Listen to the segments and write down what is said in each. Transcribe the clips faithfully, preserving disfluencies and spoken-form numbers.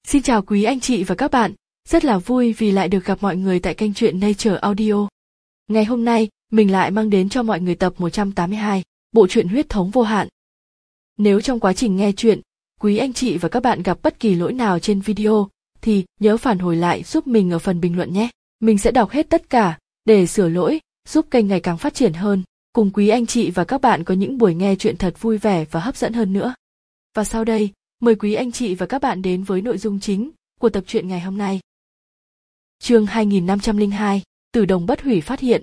Xin chào quý anh chị và các bạn, rất là vui vì lại được gặp mọi người tại kênh truyện Nature Audio. Ngày hôm nay, mình lại mang đến cho mọi người tập một trăm tám mươi hai, bộ truyện Huyết thống vô hạn. Nếu trong quá trình nghe truyện, quý anh chị và các bạn gặp bất kỳ lỗi nào trên video, thì nhớ phản hồi lại giúp mình ở phần bình luận nhé. Mình sẽ đọc hết tất cả, để sửa lỗi, giúp kênh ngày càng phát triển hơn, cùng quý anh chị và các bạn có những buổi nghe truyện thật vui vẻ và hấp dẫn hơn nữa. Và sau đây, mời quý anh chị và các bạn đến với nội dung chính của tập truyện ngày hôm nay. Chương hai nghìn năm trăm lẻ hai, Tử Đồng Bất Hủy phát hiện.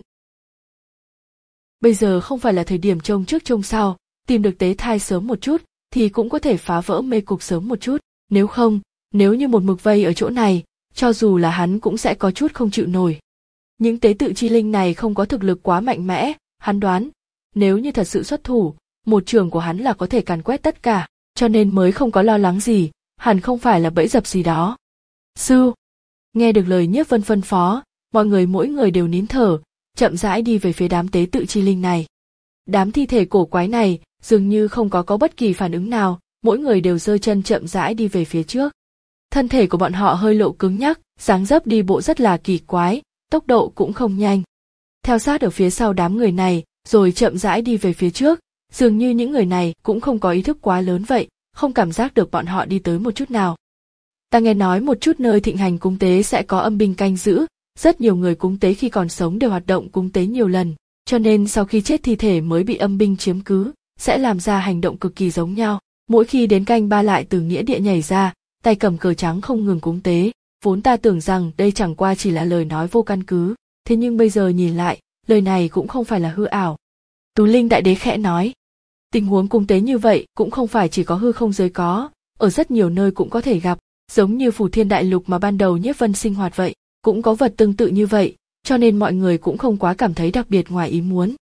Bây giờ không phải là thời điểm trông trước trông sau, tìm được tế thai sớm một chút thì cũng có thể phá vỡ mê cục sớm một chút, nếu không, nếu như một mực vây ở chỗ này, cho dù là hắn cũng sẽ có chút không chịu nổi. Những tế tự chi linh này không có thực lực quá mạnh mẽ, hắn đoán, nếu như thật sự xuất thủ, một trường của hắn là có thể càn quét tất cả, cho nên mới không có lo lắng gì, hẳn không phải là bẫy dập gì đó. Sư, nghe được lời Nhiếp Vân phân phó, mọi người mỗi người đều nín thở, chậm rãi đi về phía đám tế tự chi linh này. Đám thi thể cổ quái này dường như không có có bất kỳ phản ứng nào, mỗi người đều giơ chân chậm rãi đi về phía trước. Thân thể của bọn họ hơi lộ cứng nhắc, dáng dấp đi bộ rất là kỳ quái, tốc độ cũng không nhanh. Theo sát ở phía sau đám người này, rồi chậm rãi đi về phía trước, dường như những người này cũng không có ý thức quá lớn vậy, không cảm giác được bọn họ đi tới một chút nào. Ta nghe nói một chút nơi thịnh hành cúng tế sẽ có âm binh canh giữ, rất nhiều người cúng tế khi còn sống đều hoạt động cúng tế nhiều lần, cho nên sau khi chết thi thể mới bị âm binh chiếm cứ, sẽ làm ra hành động cực kỳ giống nhau. Mỗi khi đến canh ba lại từ nghĩa địa nhảy ra, tay cầm cờ trắng không ngừng cúng tế, vốn ta tưởng rằng đây chẳng qua chỉ là lời nói vô căn cứ, thế nhưng bây giờ nhìn lại, lời này cũng không phải là hư ảo. Tú Linh Đại Đế khẽ nói, tình huống cúng tế như vậy cũng không phải chỉ có hư không giới có, ở rất nhiều nơi cũng có thể gặp, giống như Phù Thiên Đại Lục mà ban đầu Nhiếp Vân sinh hoạt vậy, cũng có vật tương tự như vậy, cho nên mọi người cũng không quá cảm thấy đặc biệt ngoài ý muốn.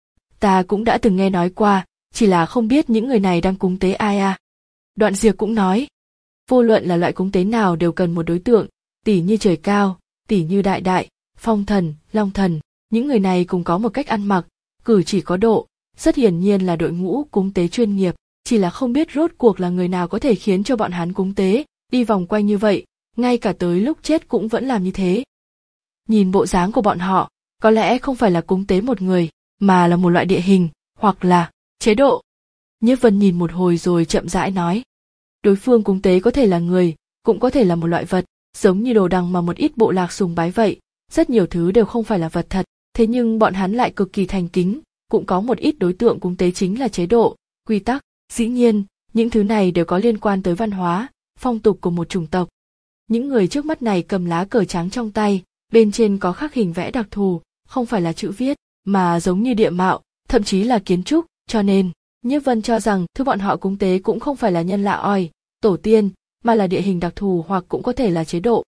Ta cũng đã từng nghe nói qua, chỉ là không biết những người này đang cúng tế ai à. Đoạn Diệp cũng nói, vô luận là loại cúng tế nào đều cần một đối tượng, tỉ như trời cao, tỉ như đại đại, phong thần, long thần, những người này cùng có một cách ăn mặc, cử chỉ có độ, rất hiển nhiên là đội ngũ cúng tế chuyên nghiệp, chỉ là không biết rốt cuộc là người nào có thể khiến cho bọn hắn cúng tế, đi vòng quanh như vậy, ngay cả tới lúc chết cũng vẫn làm như thế. Nhìn bộ dáng của bọn họ, có lẽ không phải là cúng tế một người, mà là một loại địa hình, hoặc là chế độ. Nhiếp Vân nhìn một hồi rồi chậm rãi nói, đối phương cúng tế có thể là người, cũng có thể là một loại vật, giống như đồ đằng mà một ít bộ lạc sùng bái vậy, rất nhiều thứ đều không phải là vật thật, thế nhưng bọn hắn lại cực kỳ thành kính, cũng có một ít đối tượng cúng tế chính là chế độ, quy tắc, dĩ nhiên, những thứ này đều có liên quan tới văn hóa, phong tục của một chủng tộc. Những người trước mắt này cầm lá cờ trắng trong tay, bên trên có khắc hình vẽ đặc thù, không phải là chữ viết, mà giống như địa mạo, thậm chí là kiến trúc, cho nên, Nhiếp Vân cho rằng thứ bọn họ cúng tế cũng không phải là nhân lạ oi, tổ tiên, mà là địa hình đặc thù hoặc cũng có thể là chế độ.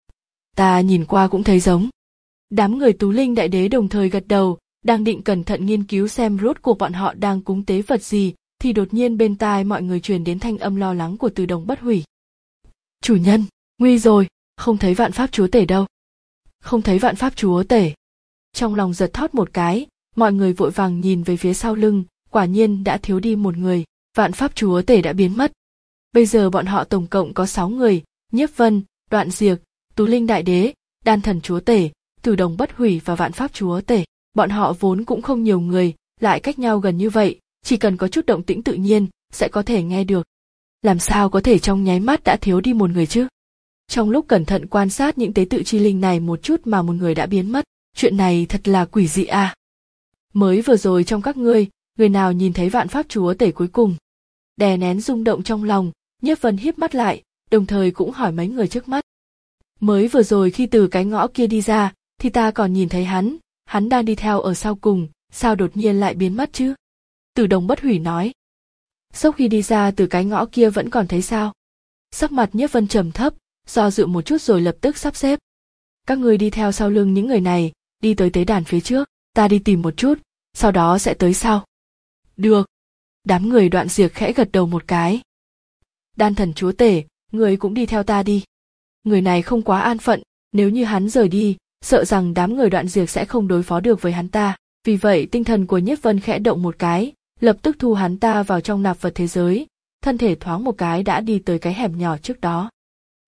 Ta nhìn qua cũng thấy giống. Đám người Tú Linh Đại Đế đồng thời gật đầu, đang định cẩn thận nghiên cứu xem rốt cuộc bọn họ đang cúng tế vật gì, thì đột nhiên bên tai mọi người truyền đến thanh âm lo lắng của Tử Đồng Bất Hủy. Chủ nhân, nguy rồi, không thấy Vạn Pháp Chúa Tể đâu. Không thấy Vạn Pháp Chúa Tể. Trong lòng giật thót một cái, mọi người vội vàng nhìn về phía sau lưng, quả nhiên đã thiếu đi một người, Vạn Pháp Chúa Tể đã biến mất. Bây giờ bọn họ tổng cộng có sáu người, Nhiếp Vân, Đoạn Diệp, Tú Linh Đại Đế, Đan Thần Chúa Tể, Tử Đồng Bất Hủy và Vạn Pháp Chúa Tể. Bọn họ vốn cũng không nhiều người, lại cách nhau gần như vậy, chỉ cần có chút động tĩnh tự nhiên, sẽ có thể nghe được. Làm sao có thể trong nháy mắt đã thiếu đi một người chứ? Trong lúc cẩn thận quan sát những tế tự chi linh này một chút mà một người đã biến mất, chuyện này thật là quỷ dị à. Mới vừa rồi trong các ngươi, người nào nhìn thấy Vạn Pháp Chúa Tể cuối cùng? Đè nén rung động trong lòng, Nhiếp Vân híp mắt lại, đồng thời cũng hỏi mấy người trước mắt. Mới vừa rồi khi từ cái ngõ kia đi ra, thì ta còn nhìn thấy hắn, hắn đang đi theo ở sau cùng, sao đột nhiên lại biến mất chứ? Tử Đồng Bất Hủy nói. Sau khi đi ra từ cái ngõ kia vẫn còn thấy sao? Sắc mặt Nhiếp Vân trầm thấp, do dự một chút rồi lập tức sắp xếp. Các ngươi đi theo sau lưng những người này, đi tới tế đàn phía trước, ta đi tìm một chút, sau đó sẽ tới sau. Được. Đám người Đoạn Diệp khẽ gật đầu một cái. Đan Thần Chúa Tể, người cũng đi theo ta đi. Người này không quá an phận, nếu như hắn rời đi, sợ rằng đám người Đoạn Diệp sẽ không đối phó được với hắn ta. Vì vậy tinh thần của Nhiếp Vân khẽ động một cái, lập tức thu hắn ta vào trong nạp vật thế giới, thân thể thoáng một cái đã đi tới cái hẻm nhỏ trước đó.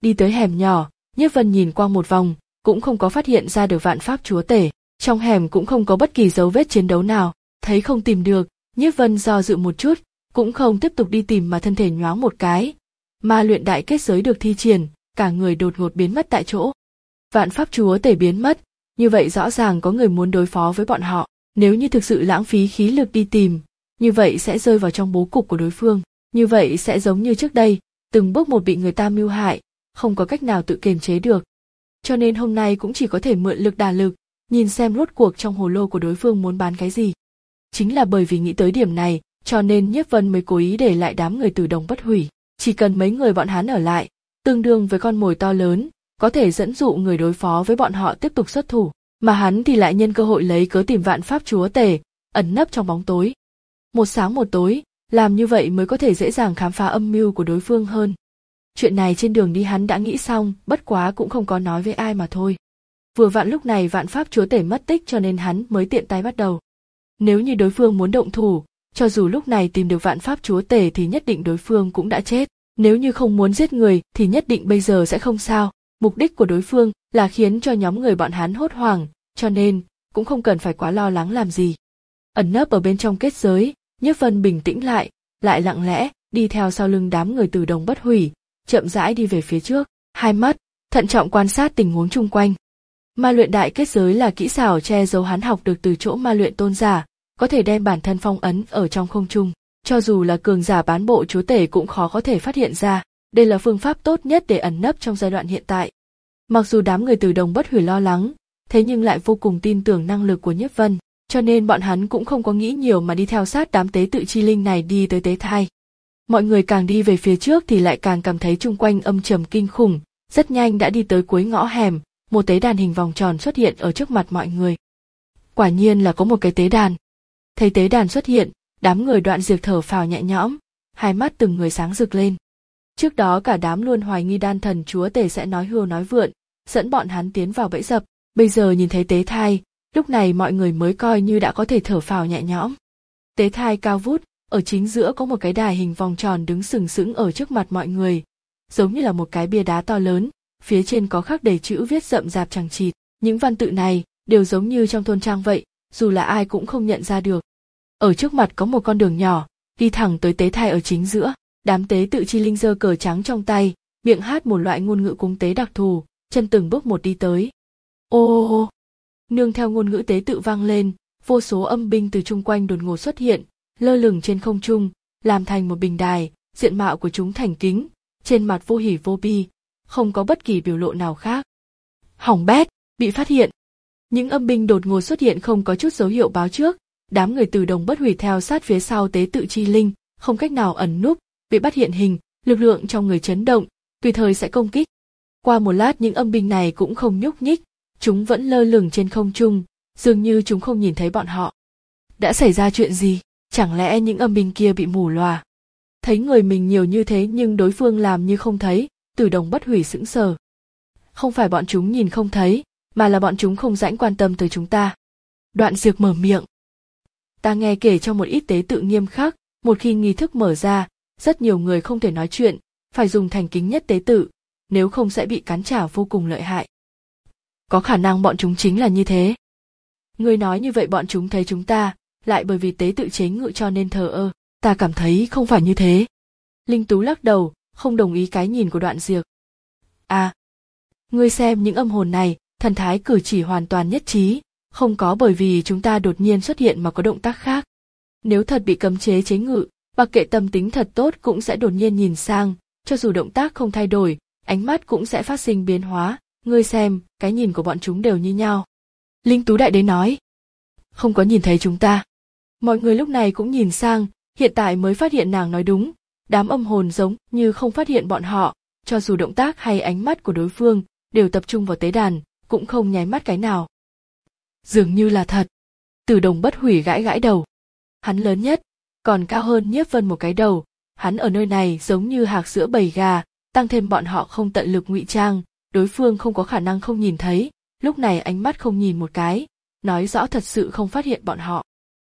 Đi tới hẻm nhỏ, Nhiếp Vân nhìn qua một vòng, cũng không có phát hiện ra được Vạn Pháp Chúa Tể, trong hẻm cũng không có bất kỳ dấu vết chiến đấu nào, thấy không tìm được, Nhiếp Vân do dự một chút, cũng không tiếp tục đi tìm mà thân thể nhoáng một cái. Ma luyện đại kết giới được thi triển, cả người đột ngột biến mất tại chỗ. Vạn Pháp Chúa Tể biến mất, như vậy rõ ràng có người muốn đối phó với bọn họ, nếu như thực sự lãng phí khí lực đi tìm, như vậy sẽ rơi vào trong bố cục của đối phương, như vậy sẽ giống như trước đây, từng bước một bị người ta mưu hại, không có cách nào tự kiềm chế được. Cho nên hôm nay cũng chỉ có thể mượn lực đả lực, nhìn xem rốt cuộc trong hồ lô của đối phương muốn bán cái gì. Chính là bởi vì nghĩ tới điểm này, cho nên Nhiếp Vân mới cố ý để lại đám người Từ Đồng Bất Hủy, chỉ cần mấy người bọn hắn ở lại, tương đương với con mồi to lớn, có thể dẫn dụ người đối phó với bọn họ tiếp tục xuất thủ, mà hắn thì lại nhân cơ hội lấy cớ tìm Vạn Pháp Chúa Tể, ẩn nấp trong bóng tối. Một sáng một tối, làm như vậy mới có thể dễ dàng khám phá âm mưu của đối phương hơn. Chuyện này trên đường đi hắn đã nghĩ xong, bất quá cũng không có nói với ai mà thôi. Vừa vặn lúc này Vạn Pháp Chúa Tể mất tích cho nên hắn mới tiện tay bắt đầu. Nếu như đối phương muốn động thủ, cho dù lúc này tìm được Vạn Pháp Chúa Tể thì nhất định đối phương cũng đã chết. Nếu như không muốn giết người thì nhất định bây giờ sẽ không sao. Mục đích của đối phương là khiến cho nhóm người bọn hắn hốt hoảng, cho nên cũng không cần phải quá lo lắng làm gì. Ẩn nấp ở bên trong kết giới, Nhiếp Vân bình tĩnh lại, lại lặng lẽ đi theo sau lưng đám người Từ Đồng Bất Hủy, chậm rãi đi về phía trước, hai mắt thận trọng quan sát tình huống chung quanh. Ma luyện đại kết giới là kỹ xảo che giấu hắn học được từ chỗ ma luyện tôn giả, có thể đem bản thân phong ấn ở trong không trung, cho dù là cường giả bán bộ chúa tể cũng khó có thể phát hiện ra. Đây là phương pháp tốt nhất để ẩn nấp trong giai đoạn hiện tại. Mặc dù đám người Từ Đồng Bất Hủy lo lắng, thế nhưng lại vô cùng tin tưởng năng lực của Nhiếp Vân, cho nên bọn hắn cũng không có nghĩ nhiều mà đi theo sát đám tế tự chi linh này đi tới tế thai. Mọi người càng đi về phía trước thì lại càng cảm thấy chung quanh âm trầm kinh khủng, rất nhanh đã đi tới cuối ngõ hẻm, một tế đàn hình vòng tròn xuất hiện ở trước mặt mọi người. Quả nhiên là có một cái tế đàn. Thấy tế đàn xuất hiện, đám người Đoạn Diệp thở phào nhẹ nhõm, hai mắt từng người sáng rực lên. Trước đó cả đám luôn hoài nghi Đan Thần Chúa Tể sẽ nói hưu nói vượn, dẫn bọn hắn tiến vào bẫy dập, bây giờ nhìn thấy tế thai, lúc này mọi người mới coi như đã có thể thở phào nhẹ nhõm. Tế thai cao vút, ở chính giữa có một cái đài hình vòng tròn đứng sừng sững ở trước mặt mọi người, giống như là một cái bia đá to lớn, phía trên có khắc đầy chữ viết rậm rạp chằng chịt, những văn tự này đều giống như trong thôn trang vậy, dù là ai cũng không nhận ra được. Ở trước mặt có một con đường nhỏ, đi thẳng tới tế thai ở chính giữa. Đám tế tự chi linh giơ cờ trắng trong tay, miệng hát một loại ngôn ngữ cúng tế đặc thù, chân từng bước một đi tới. Ô ô ô, nương theo ngôn ngữ tế tự vang lên, vô số âm binh từ chung quanh đột ngột xuất hiện, lơ lửng trên không trung, làm thành một bình đài, diện mạo của chúng thành kính, trên mặt vô hỉ vô bi, không có bất kỳ biểu lộ nào khác. Hỏng bét, bị phát hiện. Những âm binh đột ngột xuất hiện không có chút dấu hiệu báo trước, đám người Từ Đồng Bất Hủy theo sát phía sau tế tự chi linh, không cách nào ẩn núp. Bị bắt hiện hình, lực lượng trong người chấn động, tùy thời sẽ công kích. Qua một lát những âm binh này cũng không nhúc nhích, chúng vẫn lơ lửng trên không trung, dường như chúng không nhìn thấy bọn họ. Đã xảy ra chuyện gì? Chẳng lẽ những âm binh kia bị mù lòa? Thấy người mình nhiều như thế nhưng đối phương làm như không thấy, Từ Đồng Bất Hủy sững sờ. Không phải bọn chúng nhìn không thấy, mà là bọn chúng không rãnh quan tâm tới chúng ta. Đoạn Diệp mở miệng. Ta nghe kể trong một ít tế tự nghiêm khắc, một khi nghi thức mở ra, rất nhiều người không thể nói chuyện, phải dùng thành kính nhất tế tự, nếu không sẽ bị cắn trả vô cùng lợi hại. Có khả năng bọn chúng chính là như thế. Người nói như vậy bọn chúng thấy chúng ta, lại bởi vì tế tự chế ngự cho nên thờ ơ, ta cảm thấy không phải như thế. Linh Tú lắc đầu, không đồng ý cái nhìn của Đoạn Diệp. À, ngươi xem những âm hồn này, thần thái cử chỉ hoàn toàn nhất trí, không có bởi vì chúng ta đột nhiên xuất hiện mà có động tác khác. Nếu thật bị cấm chế chế ngự, mặc kệ tâm tính thật tốt cũng sẽ đột nhiên nhìn sang, cho dù động tác không thay đổi, ánh mắt cũng sẽ phát sinh biến hóa, ngươi xem, cái nhìn của bọn chúng đều như nhau. Linh Tú Đại Đế nói, không có nhìn thấy chúng ta. Mọi người lúc này cũng nhìn sang, hiện tại mới phát hiện nàng nói đúng, đám âm hồn giống như không phát hiện bọn họ, cho dù động tác hay ánh mắt của đối phương đều tập trung vào tế đàn, cũng không nháy mắt cái nào. Dường như là thật. Từ Đồng Bất Hủy gãi gãi đầu. Hắn lớn nhất, còn cao hơn Nhiếp Vân một cái đầu, hắn ở nơi này giống như hạc giữa bầy gà, tăng thêm bọn họ không tận lực ngụy trang, đối phương không có khả năng không nhìn thấy, lúc này ánh mắt không nhìn một cái, nói rõ thật sự không phát hiện bọn họ.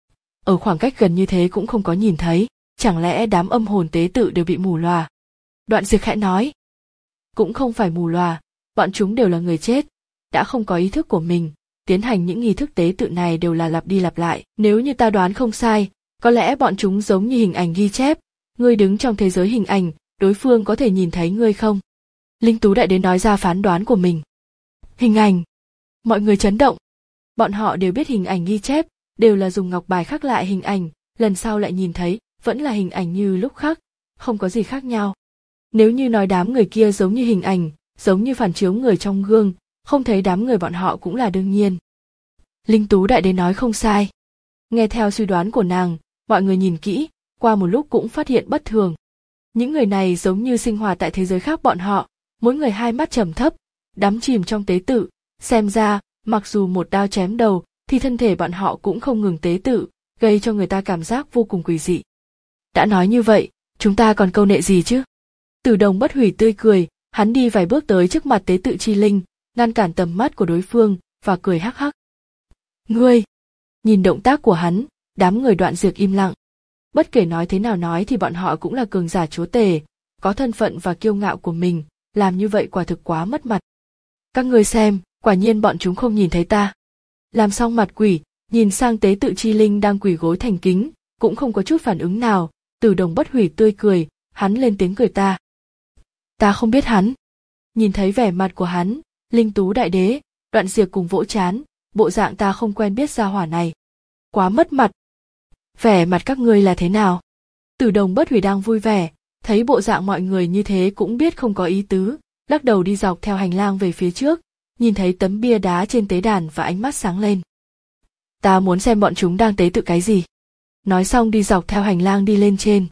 Ở khoảng cách gần như thế cũng không có nhìn thấy, chẳng lẽ đám âm hồn tế tự đều bị mù lòa? Đoạn Diệp khẽ nói. cũng không phải mù lòa, bọn chúng đều là người chết, đã không có ý thức của mình, tiến hành những nghi thức tế tự này đều là lặp đi lặp lại. Nếu như ta đoán không sai, có lẽ bọn chúng giống như hình ảnh ghi chép, ngươi đứng trong thế giới hình ảnh, đối phương có thể nhìn thấy ngươi không? Linh Tú Đại Đế nói ra phán đoán của mình. Hình ảnh. Mọi người chấn động. Bọn họ đều biết hình ảnh ghi chép, đều là dùng ngọc bài khắc lại hình ảnh, lần sau lại nhìn thấy, vẫn là hình ảnh như lúc khắc, không có gì khác nhau. Nếu như nói đám người kia giống như hình ảnh, giống như phản chiếu người trong gương, không thấy đám người bọn họ cũng là đương nhiên. Linh Tú Đại Đế nói không sai. Nghe theo suy đoán của nàng, mọi người nhìn kỹ, qua một lúc cũng phát hiện bất thường. Những người này giống như sinh hoạt tại thế giới khác bọn họ, mỗi người hai mắt trầm thấp, đắm chìm trong tế tự, xem ra, mặc dù một đao chém đầu, thì thân thể bọn họ cũng không ngừng tế tự, gây cho người ta cảm giác vô cùng quỷ dị. Đã nói như vậy, chúng ta còn câu nệ gì chứ? Tử Đồng Bất Hủy tươi cười, hắn đi vài bước tới trước mặt tế tự chi linh, ngăn cản tầm mắt của đối phương, và cười hắc hắc. Ngươi! Nhìn động tác của hắn, đám người Đoạn Diệt im lặng. Bất kể nói thế nào nói thì bọn họ cũng là cường giả chúa tể, có thân phận và kiêu ngạo của mình, làm như vậy quả thực quá mất mặt. Các ngươi xem, quả nhiên bọn chúng không nhìn thấy ta. Làm xong mặt quỷ, nhìn sang tế tự chi linh đang quỳ gối thành kính, cũng không có chút phản ứng nào, Tử Đồng Bất Hủy tươi cười, hắn lên tiếng cười ta. Ta không biết hắn. Nhìn thấy vẻ mặt của hắn, Linh Tú Đại Đế, Đoạn Diệt cùng vỗ chán, bộ dạng ta không quen biết gia hỏa này. Quá mất mặt. Vẻ mặt các ngươi là thế nào? Tử Đồng Bất Hủy đang vui vẻ, thấy bộ dạng mọi người như thế cũng biết không có ý tứ, lắc đầu đi dọc theo hành lang về phía trước, nhìn thấy tấm bia đá trên tế đàn và ánh mắt sáng lên. Ta muốn xem bọn chúng đang tế tự cái gì. Nói xong đi dọc theo hành lang đi lên trên.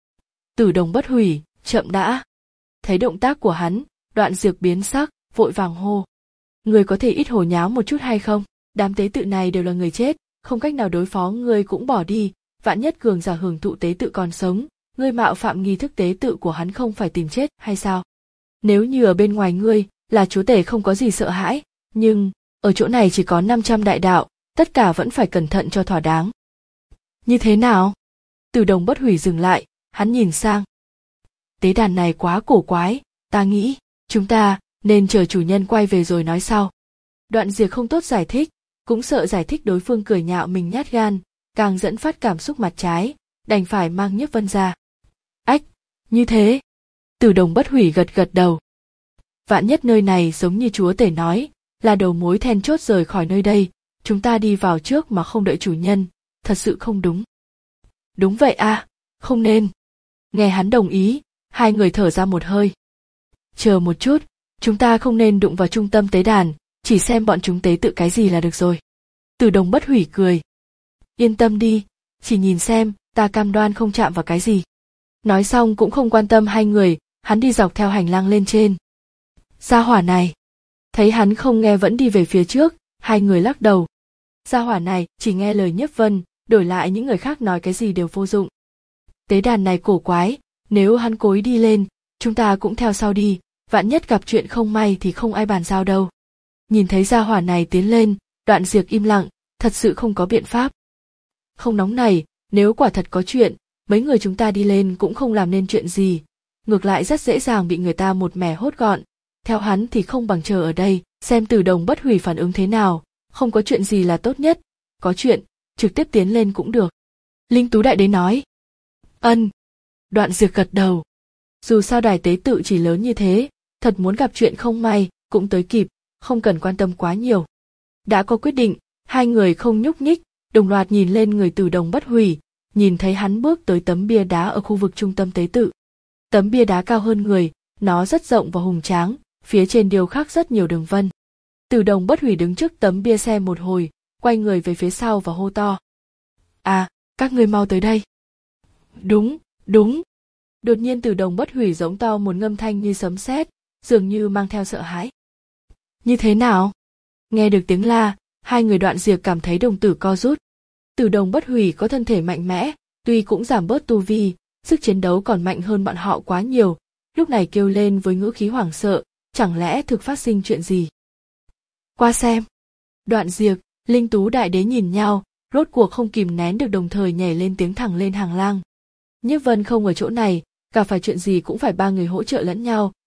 Tử Đồng Bất Hủy, chậm đã. Thấy động tác của hắn, Đoạn Diệt biến sắc, vội vàng hô. Người có thể ít hồ nháo một chút hay không? Đám tế tự này đều là người chết, không cách nào đối phó ngươi cũng bỏ đi, vạn nhất cường giả hưởng thụ tế tự còn sống, ngươi mạo phạm nghi thức tế tự của hắn không phải tìm chết hay sao? Nếu như ở bên ngoài ngươi là chúa tể không có gì sợ hãi, nhưng ở chỗ này chỉ có năm trăm đại đạo, tất cả vẫn phải cẩn thận cho thỏa đáng. Như thế nào? Tử Đồng Bất Hủy dừng lại, hắn nhìn sang. Tế đàn này quá cổ quái, ta nghĩ, chúng ta nên chờ chủ nhân quay về rồi nói sau. Đoạn Diệt không tốt giải thích, cũng sợ giải thích đối phương cười nhạo mình nhát gan, càng dẫn phát cảm xúc mặt trái, đành phải mang Nhiếp Vân ra. Ách, như thế. Tử Đồng Bất Hủy gật gật đầu. Vạn nhất nơi này giống như chúa tể nói, là đầu mối then chốt rời khỏi nơi đây, chúng ta đi vào trước mà không đợi chủ nhân, thật sự không đúng. Đúng vậy à, không nên. Nghe hắn đồng ý, hai người thở ra một hơi. Chờ một chút, chúng ta không nên đụng vào trung tâm tế đàn, chỉ xem bọn chúng tế tự cái gì là được rồi. Tử Đồng Bất Hủy cười. Yên tâm đi, chỉ nhìn xem, ta cam đoan không chạm vào cái gì. Nói xong cũng không quan tâm hai người, hắn đi dọc theo hành lang lên trên. Gia hỏa này. Thấy hắn không nghe vẫn đi về phía trước, hai người lắc đầu. Gia hỏa này chỉ nghe lời Nhiếp Vân, đổi lại những người khác nói cái gì đều vô dụng. Tế đàn này cổ quái, nếu hắn cố ý đi lên, chúng ta cũng theo sau đi, vạn nhất gặp chuyện không may thì không ai bàn giao đâu. Nhìn thấy gia hỏa này tiến lên, Đoạn Diệt im lặng, thật sự không có biện pháp. Không nóng này, nếu quả thật có chuyện, mấy người chúng ta đi lên cũng không làm nên chuyện gì, ngược lại rất dễ dàng bị người ta một mẻ hốt gọn. Theo hắn thì không bằng chờ ở đây, xem Tử Đồng Bất Hủy phản ứng thế nào, không có chuyện gì là tốt nhất, có chuyện, trực tiếp tiến lên cũng được. Linh Tú Đại Đế nói. Ân. Đoạn Diệt gật đầu. Dù sao đài tế tự chỉ lớn như thế, thật muốn gặp chuyện không may, cũng tới kịp, không cần quan tâm quá nhiều. Đã có quyết định, hai người không nhúc nhích, đồng loạt nhìn lên người Tử Đồng Bất Hủy, nhìn thấy hắn bước tới tấm bia đá ở khu vực trung tâm tế tự. Tấm bia đá cao hơn người, nó rất rộng và hùng tráng, phía trên điêu khắc rất nhiều đường vân. Tử Đồng Bất Hủy đứng trước tấm bia xem một hồi, quay người về phía sau và hô to. À, các ngươi mau tới đây. Đúng, đúng. Đột nhiên Tử Đồng Bất Hủy giống to một ngâm thanh như sấm sét, dường như mang theo sợ hãi. Như thế nào? Nghe được tiếng la, hai người Đoạn Diệt cảm thấy đồng tử co rút. Tử Đồng Bất Hủy có thân thể mạnh mẽ, tuy cũng giảm bớt tu vi, sức chiến đấu còn mạnh hơn bọn họ quá nhiều, lúc này kêu lên với ngữ khí hoảng sợ, chẳng lẽ thực phát sinh chuyện gì? Qua xem. Đoạn Diệt, Linh Tú Đại Đế nhìn nhau, rốt cuộc không kìm nén được đồng thời nhảy lên tiếng thẳng lên hàng lang. Nhiếp Vân không ở chỗ này, gặp phải chuyện gì cũng phải ba người hỗ trợ lẫn nhau,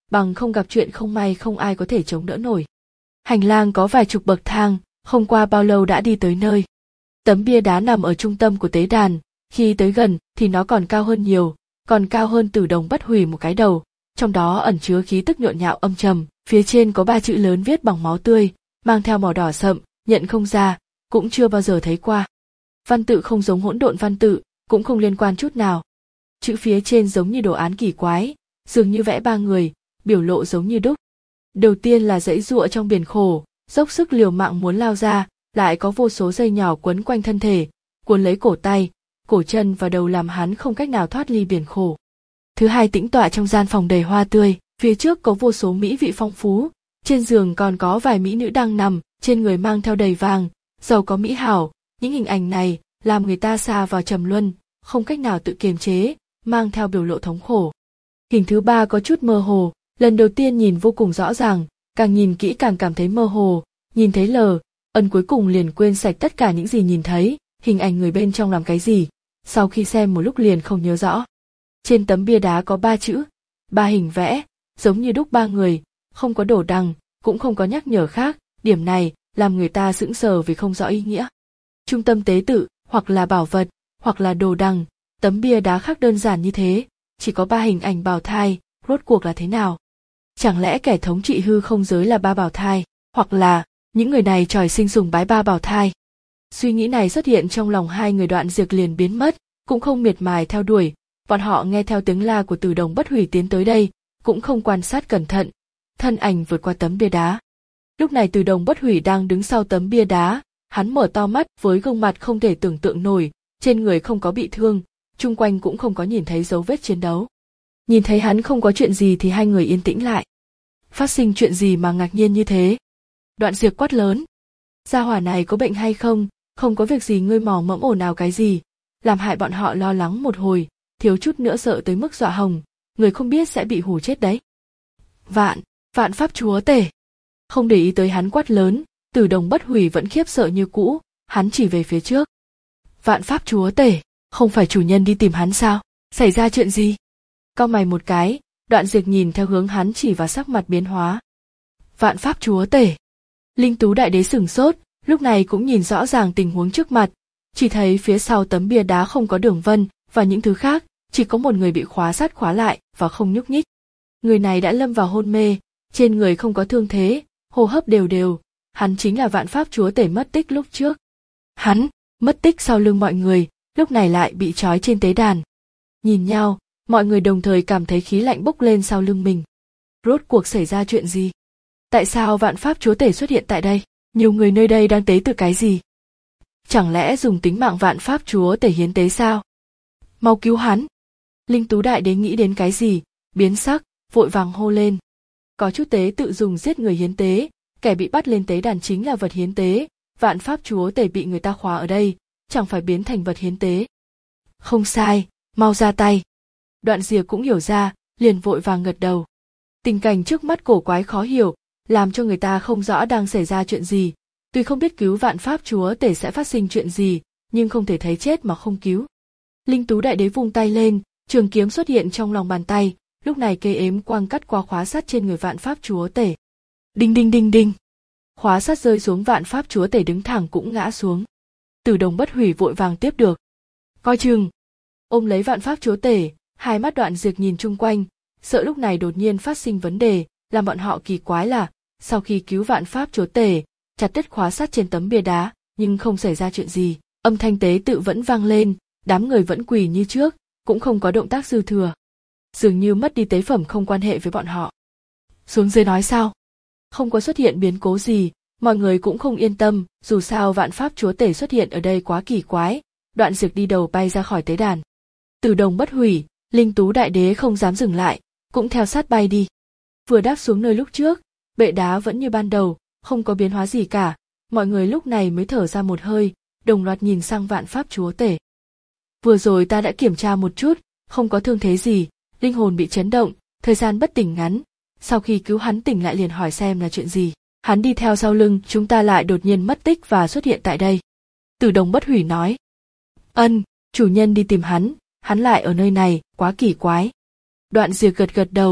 bằng không gặp chuyện không may không ai có thể chống đỡ nổi. Hành lang có vài chục bậc thang, không qua bao lâu đã đi tới nơi. Tấm bia đá nằm ở trung tâm của tế đàn, khi tới gần thì nó còn cao hơn nhiều, còn cao hơn Tử Đồng Bất Hủy một cái đầu, trong đó ẩn chứa khí tức nhộn nhạo âm trầm, phía trên có ba chữ lớn viết bằng máu tươi, mang theo màu đỏ sậm, nhận không ra, cũng chưa bao giờ thấy qua. Văn tự không giống hỗn độn văn tự, cũng không liên quan chút nào. Chữ phía trên giống như đồ án kỳ quái, dường như vẽ ba người, biểu lộ giống như đúc. Đầu tiên là giãy giụa trong biển khổ, dốc sức liều mạng muốn lao ra, lại có vô số dây nhỏ quấn quanh thân thể, cuốn lấy cổ tay, cổ chân và đầu làm hắn không cách nào thoát ly biển khổ. Thứ hai, tĩnh tọa trong gian phòng đầy hoa tươi, phía trước có vô số mỹ vị phong phú, trên giường còn có vài mỹ nữ đang nằm, trên người mang theo đầy vàng, giàu có mỹ hảo, những hình ảnh này làm người ta sa vào trầm luân, không cách nào tự kiềm chế, mang theo biểu lộ thống khổ. Hình thứ ba có chút mơ hồ, lần đầu tiên nhìn vô cùng rõ ràng, càng nhìn kỹ càng cảm thấy mơ hồ, nhìn thấy lờ, ân cuối cùng liền quên sạch tất cả những gì nhìn thấy, hình ảnh người bên trong làm cái gì, sau khi xem một lúc liền không nhớ rõ. Trên tấm bia đá có ba chữ, ba hình vẽ, giống như đúc ba người, không có đồ đằng, cũng không có nhắc nhở khác, điểm này làm người ta sững sờ vì không rõ ý nghĩa. Trung tâm tế tự, hoặc là bảo vật, hoặc là đồ đằng, tấm bia đá khác đơn giản như thế, chỉ có ba hình ảnh bào thai, rốt cuộc là thế nào? Chẳng lẽ kẻ thống trị hư không giới là ba bào thai, hoặc là những người này trời sinh sùng bái ba bào thai? Suy nghĩ này xuất hiện trong lòng hai người, Đoạn Diệp liền biến mất, cũng không miệt mài theo đuổi, bọn họ nghe theo tiếng la của Tử Đồng Bất Hủy tiến tới đây, cũng không quan sát cẩn thận, thân ảnh vượt qua tấm bia đá. Lúc này Tử Đồng Bất Hủy đang đứng sau tấm bia đá, hắn mở to mắt với gương mặt không thể tưởng tượng nổi, trên người không có bị thương, chung quanh cũng không có nhìn thấy dấu vết chiến đấu. Nhìn thấy hắn không có chuyện gì thì hai người yên tĩnh lại. Phát sinh chuyện gì mà ngạc nhiên như thế? Đoạn Diệp quát lớn. Gia hỏa này có bệnh hay không? Không có việc gì ngươi mò mẫm ồn ào cái gì? Làm hại bọn họ lo lắng một hồi, thiếu chút nữa sợ tới mức dọa hồng, người không biết sẽ bị hù chết đấy. Vạn, vạn pháp chúa tể. Không để ý tới hắn quát lớn, Tử Đồng Bất Hủy vẫn khiếp sợ như cũ, hắn chỉ về phía trước. Vạn pháp chúa tể, không phải chủ nhân đi tìm hắn sao? Xảy ra chuyện gì? Cau mày một cái, Đoạn Diệp nhìn theo hướng hắn chỉ và sắc mặt biến hóa. Vạn pháp chúa tể. Linh Tú Đại Đế sửng sốt, lúc này cũng nhìn rõ ràng tình huống trước mặt, chỉ thấy phía sau tấm bia đá không có đường vân và những thứ khác, chỉ có một người bị khóa sát khóa lại và không nhúc nhích. Người này đã lâm vào hôn mê, trên người không có thương thế, hô hấp đều đều, hắn chính là Vạn pháp chúa tể mất tích lúc trước. Hắn mất tích sau lưng mọi người, lúc này lại bị trói trên tế đàn. Nhìn nhau, mọi người đồng thời cảm thấy khí lạnh bốc lên sau lưng mình. Rốt cuộc xảy ra chuyện gì? Tại sao Vạn pháp chúa tể xuất hiện tại đây? Nhiều người nơi đây đang tế tự cái gì? Chẳng lẽ dùng tính mạng Vạn pháp chúa tể hiến tế sao? Mau cứu hắn! Linh Tú Đại Đế nghĩ đến cái gì, biến sắc, vội vàng hô lên. Có chút tế tự dùng giết người hiến tế, kẻ bị bắt lên tế đàn chính là vật hiến tế, Vạn pháp chúa tể bị người ta khóa ở đây, chẳng phải biến thành vật hiến tế. Không sai, mau ra tay. Đoạn Diệp cũng hiểu ra, liền vội vàng gật đầu. Tình cảnh trước mắt cổ quái khó hiểu, làm cho người ta không rõ đang xảy ra chuyện gì. Tuy không biết cứu Vạn pháp chúa tể sẽ phát sinh chuyện gì, nhưng không thể thấy chết mà không cứu. Linh Tú Đại Đế vung tay lên, trường kiếm xuất hiện trong lòng bàn tay, lúc này cây ếm quang cắt qua khóa sắt trên người Vạn pháp chúa tể. Đinh đinh đinh đinh. Khóa sắt rơi xuống, Vạn pháp chúa tể đứng thẳng cũng ngã xuống. Tử Đồng Bất Hủy vội vàng tiếp được. Coi chừng. Ôm lấy Vạn pháp chúa tể, hai mắt Đoạn Diệp nhìn chung quanh, sợ lúc này đột nhiên phát sinh vấn đề, làm bọn họ kỳ quái là, sau khi cứu Vạn pháp chúa tể, chặt đứt khóa sắt trên tấm bia đá, nhưng không xảy ra chuyện gì, âm thanh tế tự vẫn vang lên, đám người vẫn quỳ như trước, cũng không có động tác dư thừa. Dường như mất đi tế phẩm không quan hệ với bọn họ. Xuống dưới nói sao? Không có xuất hiện biến cố gì, mọi người cũng không yên tâm, dù sao Vạn pháp chúa tể xuất hiện ở đây quá kỳ quái. Đoạn Diệp đi đầu bay ra khỏi tế đàn. Tử Đồng Bất Hủy, Linh Tú Đại Đế không dám dừng lại, cũng theo sát bay đi. Vừa đáp xuống nơi lúc trước, bệ đá vẫn như ban đầu, không có biến hóa gì cả, mọi người lúc này mới thở ra một hơi, đồng loạt nhìn sang Vạn pháp chúa tể. Vừa rồi ta đã kiểm tra một chút, không có thương thế gì, linh hồn bị chấn động, thời gian bất tỉnh ngắn, sau khi cứu hắn tỉnh lại liền hỏi xem là chuyện gì, hắn đi theo sau lưng chúng ta lại đột nhiên mất tích và xuất hiện tại đây. Tử Đồng Bất Hủy nói. Ân, chủ nhân đi tìm hắn, hắn lại ở nơi này, quá kỳ quái. Đoạn Diệp gật gật đầu,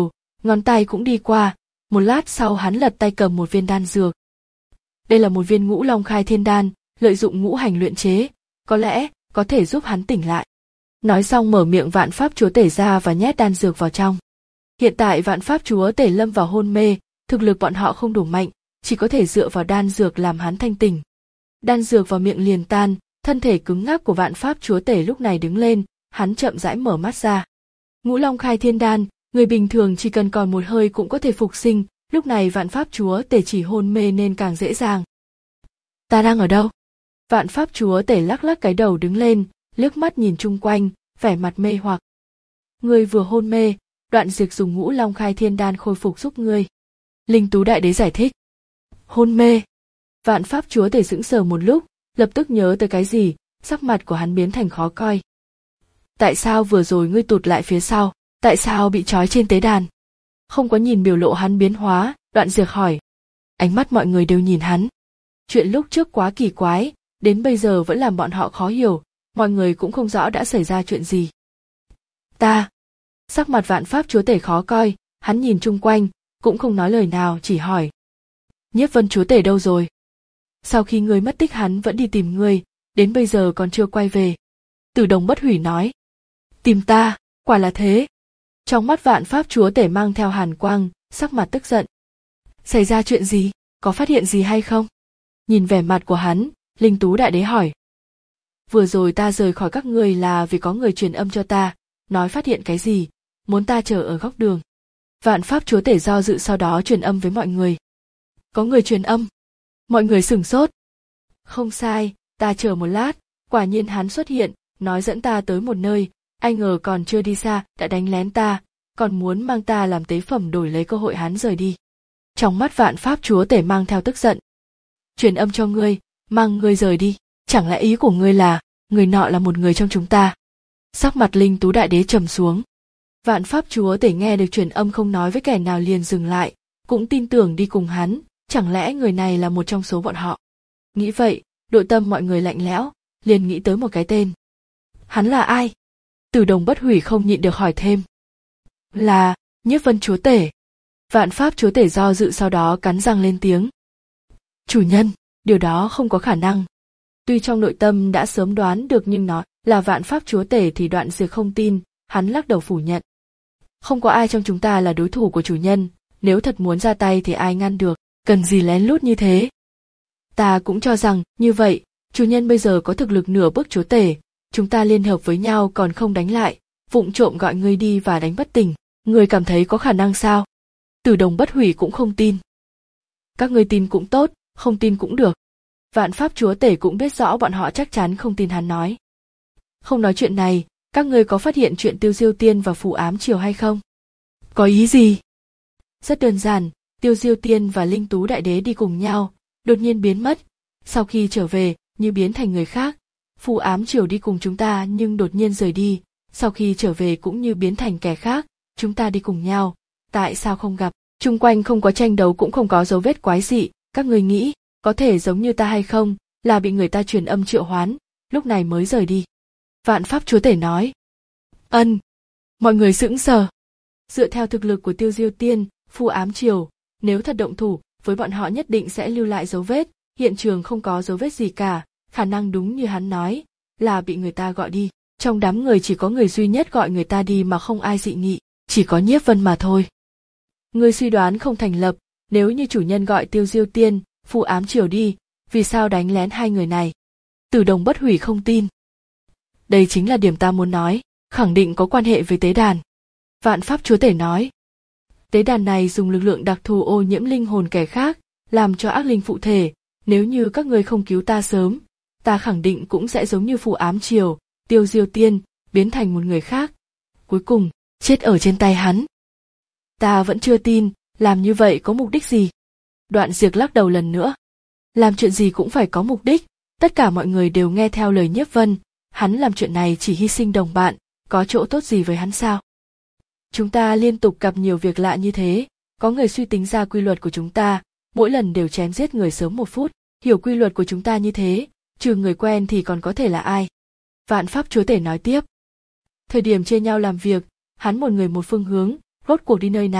ngón tay cũng đi qua, một lát sau hắn lật tay cầm một viên đan dược. Đây là một viên Ngũ Long Khai Thiên Đan, lợi dụng ngũ hành luyện chế, có lẽ có thể giúp hắn tỉnh lại. Nói xong mở miệng Vạn Pháp Chúa Tể ra và nhét đan dược vào trong. Hiện tại Vạn Pháp Chúa Tể lâm vào hôn mê, thực lực bọn họ không đủ mạnh, chỉ có thể dựa vào đan dược làm hắn thanh tỉnh. Đan dược vào miệng liền tan, thân thể cứng ngắc của Vạn Pháp Chúa Tể lúc này đứng lên, hắn chậm rãi mở mắt ra. Ngũ Long Khai Thiên Đan, người bình thường chỉ cần còn một hơi cũng có thể phục sinh, lúc này Vạn Pháp Chúa Tể chỉ hôn mê nên càng dễ dàng. Ta đang ở đâu? Vạn Pháp Chúa Tể lắc lắc cái đầu đứng lên, liếc mắt nhìn chung quanh, vẻ mặt mê hoặc. Ngươi vừa hôn mê, Đoạn Diệt dùng Ngũ Long Khai Thiên Đan khôi phục giúp ngươi. Linh Tú Đại Đế giải thích. Hôn mê. Vạn Pháp Chúa Tể sững sờ một lúc, lập tức nhớ tới cái gì, sắc mặt của hắn biến thành khó coi. Tại sao vừa rồi ngươi tụt lại phía sau, tại sao bị trói trên tế đàn? Không có nhìn biểu lộ hắn biến hóa, Đoạn Diệt hỏi. Ánh mắt mọi người đều nhìn hắn. Chuyện lúc trước quá kỳ quái, đến bây giờ vẫn làm bọn họ khó hiểu, mọi người cũng không rõ đã xảy ra chuyện gì. Ta. Sắc mặt Vạn Pháp Chúa Tể khó coi, hắn nhìn chung quanh, cũng không nói lời nào, chỉ hỏi. Nhiếp Vân Chúa Tể đâu rồi? Sau khi ngươi mất tích hắn vẫn đi tìm ngươi, đến bây giờ còn chưa quay về. Tử Đồng Bất Hủy nói. Tìm ta, quả là thế. Trong mắt Vạn Pháp Chúa Tể mang theo hàn quang, sắc mặt tức giận. Xảy ra chuyện gì, có phát hiện gì hay không? Nhìn vẻ mặt của hắn, Linh Tú Đại Đế hỏi. Vừa rồi ta rời khỏi các ngươi là vì có người truyền âm cho ta, nói phát hiện cái gì, muốn ta chờ ở góc đường. Vạn Pháp Chúa Tể do dự sau đó truyền âm với mọi người. Có người truyền âm. Mọi người sửng sốt. Không sai, ta chờ một lát, quả nhiên hắn xuất hiện, nói dẫn ta tới một nơi, ai ngờ còn chưa đi xa, đã đánh lén ta, còn muốn mang ta làm tế phẩm đổi lấy cơ hội hắn rời đi. Trong mắt Vạn Pháp Chúa Tể mang theo tức giận. Truyền âm cho ngươi, mang ngươi rời đi, chẳng lẽ ý của ngươi là, người nọ là một người trong chúng ta? Sắc mặt Linh Tú Đại Đế trầm xuống. Vạn Pháp Chúa Tể nghe được truyền âm không nói với kẻ nào liền dừng lại, cũng tin tưởng đi cùng hắn, chẳng lẽ người này là một trong số bọn họ? Nghĩ vậy, nội tâm mọi người lạnh lẽo, liền nghĩ tới một cái tên. Hắn là ai? Tử Đồng Bất Hủy không nhịn được hỏi thêm. Là, Nhiếp Vân Chúa Tể. Vạn Pháp Chúa Tể do dự sau đó cắn răng lên tiếng. Chủ nhân, điều đó không có khả năng. Tuy trong nội tâm đã sớm đoán được nhưng nói là Vạn Pháp Chúa Tể thì Đoạn Diệt không tin, hắn lắc đầu phủ nhận. Không có ai trong chúng ta là đối thủ của chủ nhân, nếu thật muốn ra tay thì ai ngăn được, cần gì lén lút như thế. Ta cũng cho rằng, như vậy, chủ nhân bây giờ có thực lực nửa bước Chúa Tể, chúng ta liên hợp với nhau còn không đánh lại, vụng trộm gọi ngươi đi và đánh bất tỉnh, ngươi cảm thấy có khả năng sao? Tử Đồng Bất Hủy cũng không tin. Các ngươi tin cũng tốt, không tin cũng được. Vạn Pháp Chúa Tể cũng biết rõ bọn họ chắc chắn không tin hắn nói. Không nói chuyện này, các ngươi có phát hiện chuyện Tiêu Diêu Tiên và Phù Ám Triều hay không? Có ý gì? Rất đơn giản, Tiêu Diêu Tiên và Linh Tú Đại Đế đi cùng nhau, đột nhiên biến mất, sau khi trở về, như biến thành người khác. Phù Ám Triều đi cùng chúng ta nhưng đột nhiên rời đi, sau khi trở về cũng như biến thành kẻ khác, chúng ta đi cùng nhau, tại sao không gặp? Chung quanh không có tranh đấu cũng không có dấu vết quái dị, các người nghĩ, có thể giống như ta hay không, là bị người ta truyền âm triệu hoán, lúc này mới rời đi. Vạn Pháp Chúa Tể nói. Ân. Mọi người sững sờ. Dựa theo thực lực của Tiêu Diêu Tiên, Phù Ám Triều, nếu thật động thủ, với bọn họ nhất định sẽ lưu lại dấu vết, hiện trường không có dấu vết gì cả, khả năng đúng như hắn nói, là bị người ta gọi đi. Trong đám người chỉ có người duy nhất gọi người ta đi mà không ai dị nghị, chỉ có Nhiếp Vân mà thôi. Người suy đoán không thành lập, nếu như chủ nhân gọi Tiêu Diêu Tiên, Phù Ám Triều đi, vì sao đánh lén hai người này? Tử Đồng Bất Hủy không tin. Đây chính là điểm ta muốn nói, khẳng định có quan hệ với tế đàn. Vạn Pháp Chúa Tể nói. Tế đàn này dùng lực lượng đặc thù ô nhiễm linh hồn kẻ khác, làm cho ác linh phụ thể, nếu như các ngươi không cứu ta sớm, ta khẳng định cũng sẽ giống như Phù Ám Triều, Tiêu Diêu Tiên, biến thành một người khác. Cuối cùng, chết ở trên tay hắn. Ta vẫn chưa tin, làm như vậy có mục đích gì? Đoạn Diệt lắc đầu lần nữa. Làm chuyện gì cũng phải có mục đích, tất cả mọi người đều nghe theo lời Nhiếp Vân, hắn làm chuyện này chỉ hy sinh đồng bạn, có chỗ tốt gì với hắn sao? Chúng ta liên tục gặp nhiều việc lạ như thế, có người suy tính ra quy luật của chúng ta, mỗi lần đều chém giết người sớm một phút, hiểu quy luật của chúng ta như thế, trừ người quen thì còn có thể là ai? Vạn Pháp Chúa Tể nói tiếp. Thời điểm chia nhau làm việc, hắn một người một phương hướng, rốt cuộc đi nơi nào,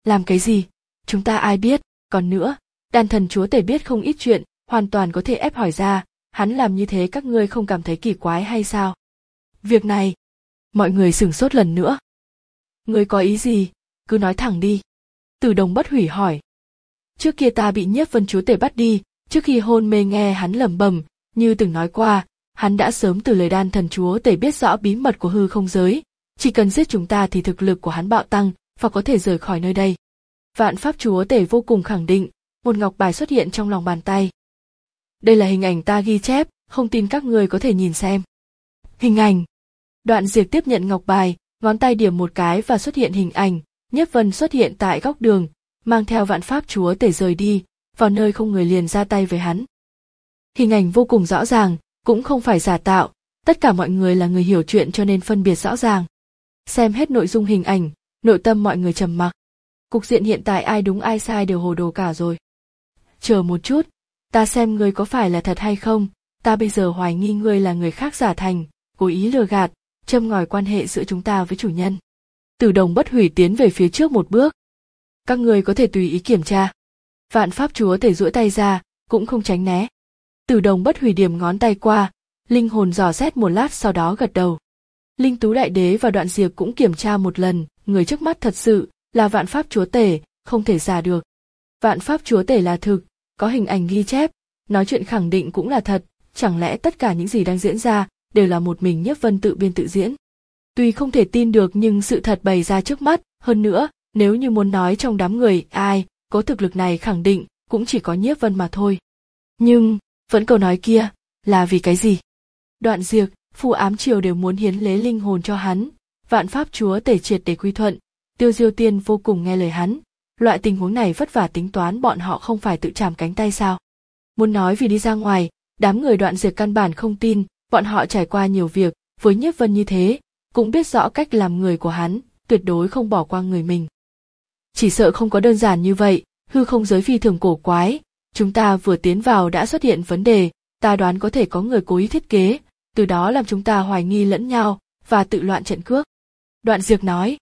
Làm cái gì? Chúng ta ai biết, còn nữa, đan thần chúa tể biết không ít chuyện, hoàn toàn có thể ép hỏi ra, hắn làm như thế các ngươi không cảm thấy kỳ quái hay sao? Việc này, mọi người sửng sốt lần nữa. Ngươi có ý gì? Cứ nói thẳng đi. Từ Đồng Bất Hủy hỏi. Trước kia ta bị Nhiếp Vân chúa tể bắt đi, trước khi hôn mê nghe hắn lẩm bẩm, như từng nói qua, hắn đã sớm từ lời đan thần chúa tể biết rõ bí mật của hư không giới, chỉ cần giết chúng ta thì thực lực của hắn bạo tăng và có thể rời khỏi nơi đây. Vạn Pháp chúa tể vô cùng khẳng định, một ngọc bài xuất hiện trong lòng bàn tay. Đây là hình ảnh ta ghi chép, không tin các ngươi có thể nhìn xem. Hình ảnh. Đoạn Diệp tiếp nhận ngọc bài, ngón tay điểm một cái và xuất hiện hình ảnh, Nhiếp Vân xuất hiện tại góc đường, mang theo Vạn Pháp chúa tể rời đi, vào nơi không người liền ra tay với hắn. Hình ảnh vô cùng rõ ràng, cũng không phải giả tạo, tất cả mọi người là người hiểu chuyện cho nên phân biệt rõ ràng. Xem hết nội dung hình ảnh, nội tâm mọi người trầm mặc. Cục diện hiện tại ai đúng ai sai đều hồ đồ cả rồi. Chờ một chút, ta xem ngươi có phải là thật hay không, ta bây giờ hoài nghi ngươi là người khác giả thành, cố ý lừa gạt, châm ngòi quan hệ giữa chúng ta với chủ nhân. Từ Đồng Bất Hủy tiến về phía trước một bước. Các ngươi có thể tùy ý kiểm tra. Vạn Pháp chúa tể duỗi tay ra, cũng không tránh né. Từ Đồng Bất Hủy điểm ngón tay qua, linh hồn dò xét một lát sau đó gật đầu. Linh Tú Đại Đế và Đoạn Diệp cũng kiểm tra một lần, người trước mắt thật sự là Vạn Pháp chúa tể, không thể giả được. Vạn Pháp chúa tể là thực, có hình ảnh ghi chép, nói chuyện khẳng định cũng là thật, chẳng lẽ tất cả những gì đang diễn ra đều là một mình Nhiếp Vân tự biên tự diễn? Tuy không thể tin được nhưng sự thật bày ra trước mắt, hơn nữa, nếu như muốn nói trong đám người ai có thực lực này khẳng định cũng chỉ có Nhiếp Vân mà thôi. Nhưng, vẫn câu nói kia, là vì cái gì? Đoạn Diệp, Phù Ám Triều đều muốn hiến lễ linh hồn cho hắn, Vạn Pháp chúa tể triệt để quy thuận, Tiêu Diêu Tiên vô cùng nghe lời hắn. Loại tình huống này vất vả tính toán bọn họ không phải tự chàm cánh tay sao? Muốn nói vì đi ra ngoài, đám người Đoạn Diệp căn bản không tin, bọn họ trải qua nhiều việc, với Nhiếp Vân như thế, cũng biết rõ cách làm người của hắn, tuyệt đối không bỏ qua người mình. Chỉ sợ không có đơn giản như vậy, hư không giới phi thường cổ quái, chúng ta vừa tiến vào đã xuất hiện vấn đề, ta đoán có thể có người cố ý thiết kế, từ đó làm chúng ta hoài nghi lẫn nhau và tự loạn trận cước. Đoạn Diệp nói.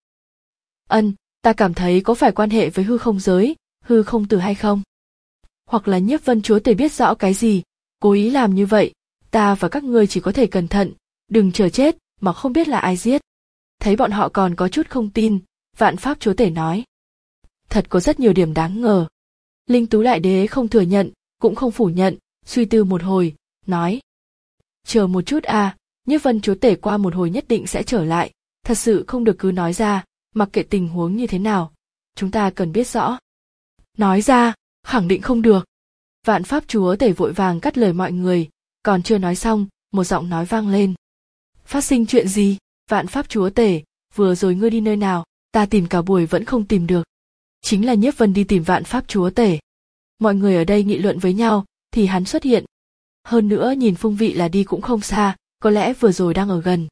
Ân, ta cảm thấy có phải quan hệ với hư không giới, hư không tử hay không? Hoặc là Nhiếp Vân chúa tể biết rõ cái gì, cố ý làm như vậy, ta và các ngươi chỉ có thể cẩn thận, đừng chờ chết mà không biết là ai giết. Thấy bọn họ còn có chút không tin, Vạn Pháp chúa tể nói. Thật có rất nhiều điểm đáng ngờ. Linh Tú Đại Đế không thừa nhận, cũng không phủ nhận, suy tư một hồi, nói. Chờ một chút à, Nhiếp Vân chúa tể qua một hồi nhất định sẽ trở lại, thật sự không được cứ nói ra, mặc kệ tình huống như thế nào, chúng ta cần biết rõ. Nói ra, khẳng định không được. Vạn Pháp chúa tể vội vàng cắt lời mọi người, còn chưa nói xong, một giọng nói vang lên. Phát sinh chuyện gì? Vạn Pháp chúa tể, vừa rồi ngươi đi nơi nào, ta tìm cả buổi vẫn không tìm được. Chính là Nhiếp Vân đi tìm Vạn Pháp chúa tể. Mọi người ở đây nghị luận với nhau, thì hắn xuất hiện. Hơn nữa nhìn phương vị là đi cũng không xa, có lẽ vừa rồi đang ở gần.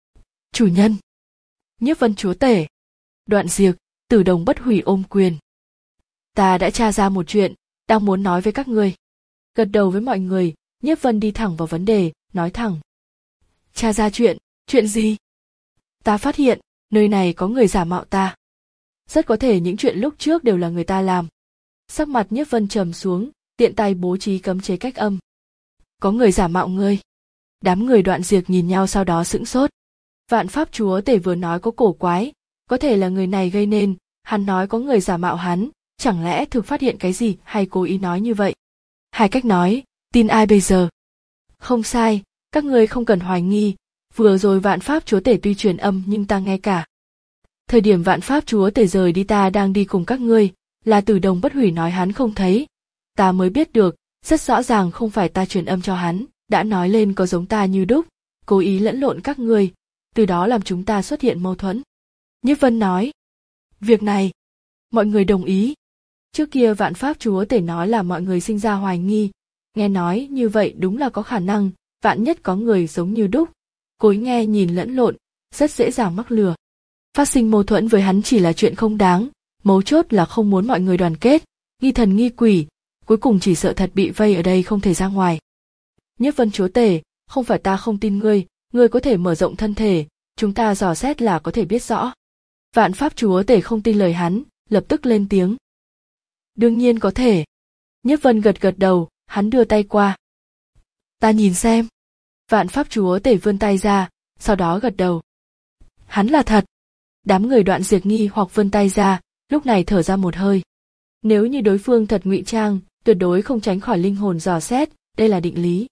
Chủ nhân. Nhiếp Vân chúa tể. Đoạn Diệp, Từ Đồng Bất Hủy ôm quyền. Ta đã tra ra một chuyện, đang muốn nói với các ngươi. Gật đầu với mọi người, Nhiếp Vân đi thẳng vào vấn đề, nói thẳng. Tra ra chuyện, chuyện gì? Ta phát hiện, nơi này có người giả mạo ta. Rất có thể những chuyện lúc trước đều là người ta làm. Sắc mặt Nhiếp Vân trầm xuống, tiện tay bố trí cấm chế cách âm. Có người giả mạo ngươi. Đám người Đoạn Diệp nhìn nhau sau đó sững sốt. Vạn Pháp chúa tể vừa nói có cổ quái, có thể là người này gây nên, hắn nói có người giả mạo hắn, chẳng lẽ thực phát hiện cái gì hay cố ý nói như vậy? Hai cách nói, tin ai bây giờ? Không sai, các ngươi không cần hoài nghi, vừa rồi Vạn Pháp chúa tể tuy truyền âm nhưng ta nghe cả. Thời điểm Vạn Pháp chúa tể rời đi ta đang đi cùng các ngươi, là Từ Đồng Bất Hủy nói hắn không thấy. Ta mới biết được, rất rõ ràng không phải ta truyền âm cho hắn, đã nói lên có giống ta như đúc, cố ý lẫn lộn các ngươi, từ đó làm chúng ta xuất hiện mâu thuẫn. Nhiếp Vân nói. Việc này, mọi người đồng ý. Trước kia Vạn Pháp chúa tể nói là mọi người sinh ra hoài nghi, nghe nói như vậy đúng là có khả năng, vạn nhất có người giống như đúc, cố ý nghe nhìn lẫn lộn, rất dễ dàng mắc lừa. Phát sinh mâu thuẫn với hắn chỉ là chuyện không đáng, mấu chốt là không muốn mọi người đoàn kết, nghi thần nghi quỷ, cuối cùng chỉ sợ thật bị vây ở đây không thể ra ngoài. Nhiếp Vân chúa tể, không phải ta không tin ngươi, ngươi có thể mở rộng thân thể, chúng ta dò xét là có thể biết rõ. Vạn Pháp chúa tể không tin lời hắn, lập tức lên tiếng. Đương nhiên có thể. Nhiếp Vân gật gật đầu, hắn đưa tay qua. Ta nhìn xem. Vạn Pháp Chúa Tể vươn tay ra, sau đó gật đầu. Hắn là thật. Đám người Đoạn Diệt nghi hoặc vươn tay ra, lúc này thở ra một hơi. Nếu như đối phương thật ngụy trang, tuyệt đối không tránh khỏi linh hồn dò xét, đây là định lý.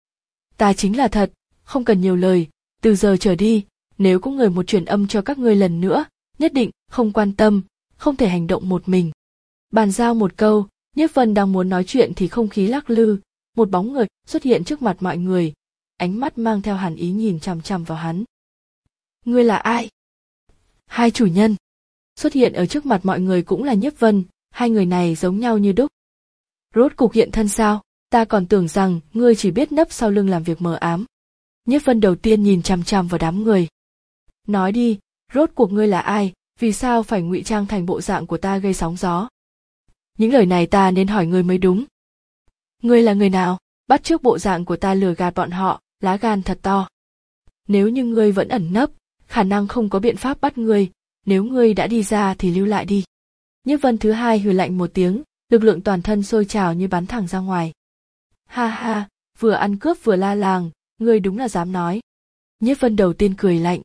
Ta chính là thật, không cần nhiều lời, từ giờ trở đi, nếu có người một truyền âm cho các ngươi lần nữa, nhất định không quan tâm, không thể hành động một mình. Bàn giao một câu, Nhiếp Vân đang muốn nói chuyện thì không khí lắc lư, một bóng người xuất hiện trước mặt mọi người, ánh mắt mang theo hàn ý nhìn chằm chằm vào hắn. Ngươi là ai? Hai chủ nhân. Xuất hiện ở trước mặt mọi người cũng là Nhiếp Vân, hai người này giống nhau như đúc. Rốt cục hiện thân sao? Ta còn tưởng rằng ngươi chỉ biết nấp sau lưng làm việc mờ ám. Nhiếp Vân đầu tiên nhìn chằm chằm vào đám người. Nói đi, rốt cuộc ngươi là ai, vì sao phải ngụy trang thành bộ dạng của ta gây sóng gió? Những lời này ta nên hỏi ngươi mới đúng. Ngươi là người nào, bắt chước bộ dạng của ta lừa gạt bọn họ, lá gan thật to. Nếu như ngươi vẫn ẩn nấp, khả năng không có biện pháp bắt ngươi, nếu ngươi đã đi ra thì lưu lại đi. Nhiếp Vân thứ hai hừ lạnh một tiếng, lực lượng toàn thân sôi trào như bắn thẳng ra ngoài. Ha ha, vừa ăn cướp vừa la làng, ngươi đúng là dám nói. Nhiếp Vân đầu tiên cười lạnh.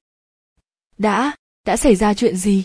Đã, đã xảy ra chuyện gì?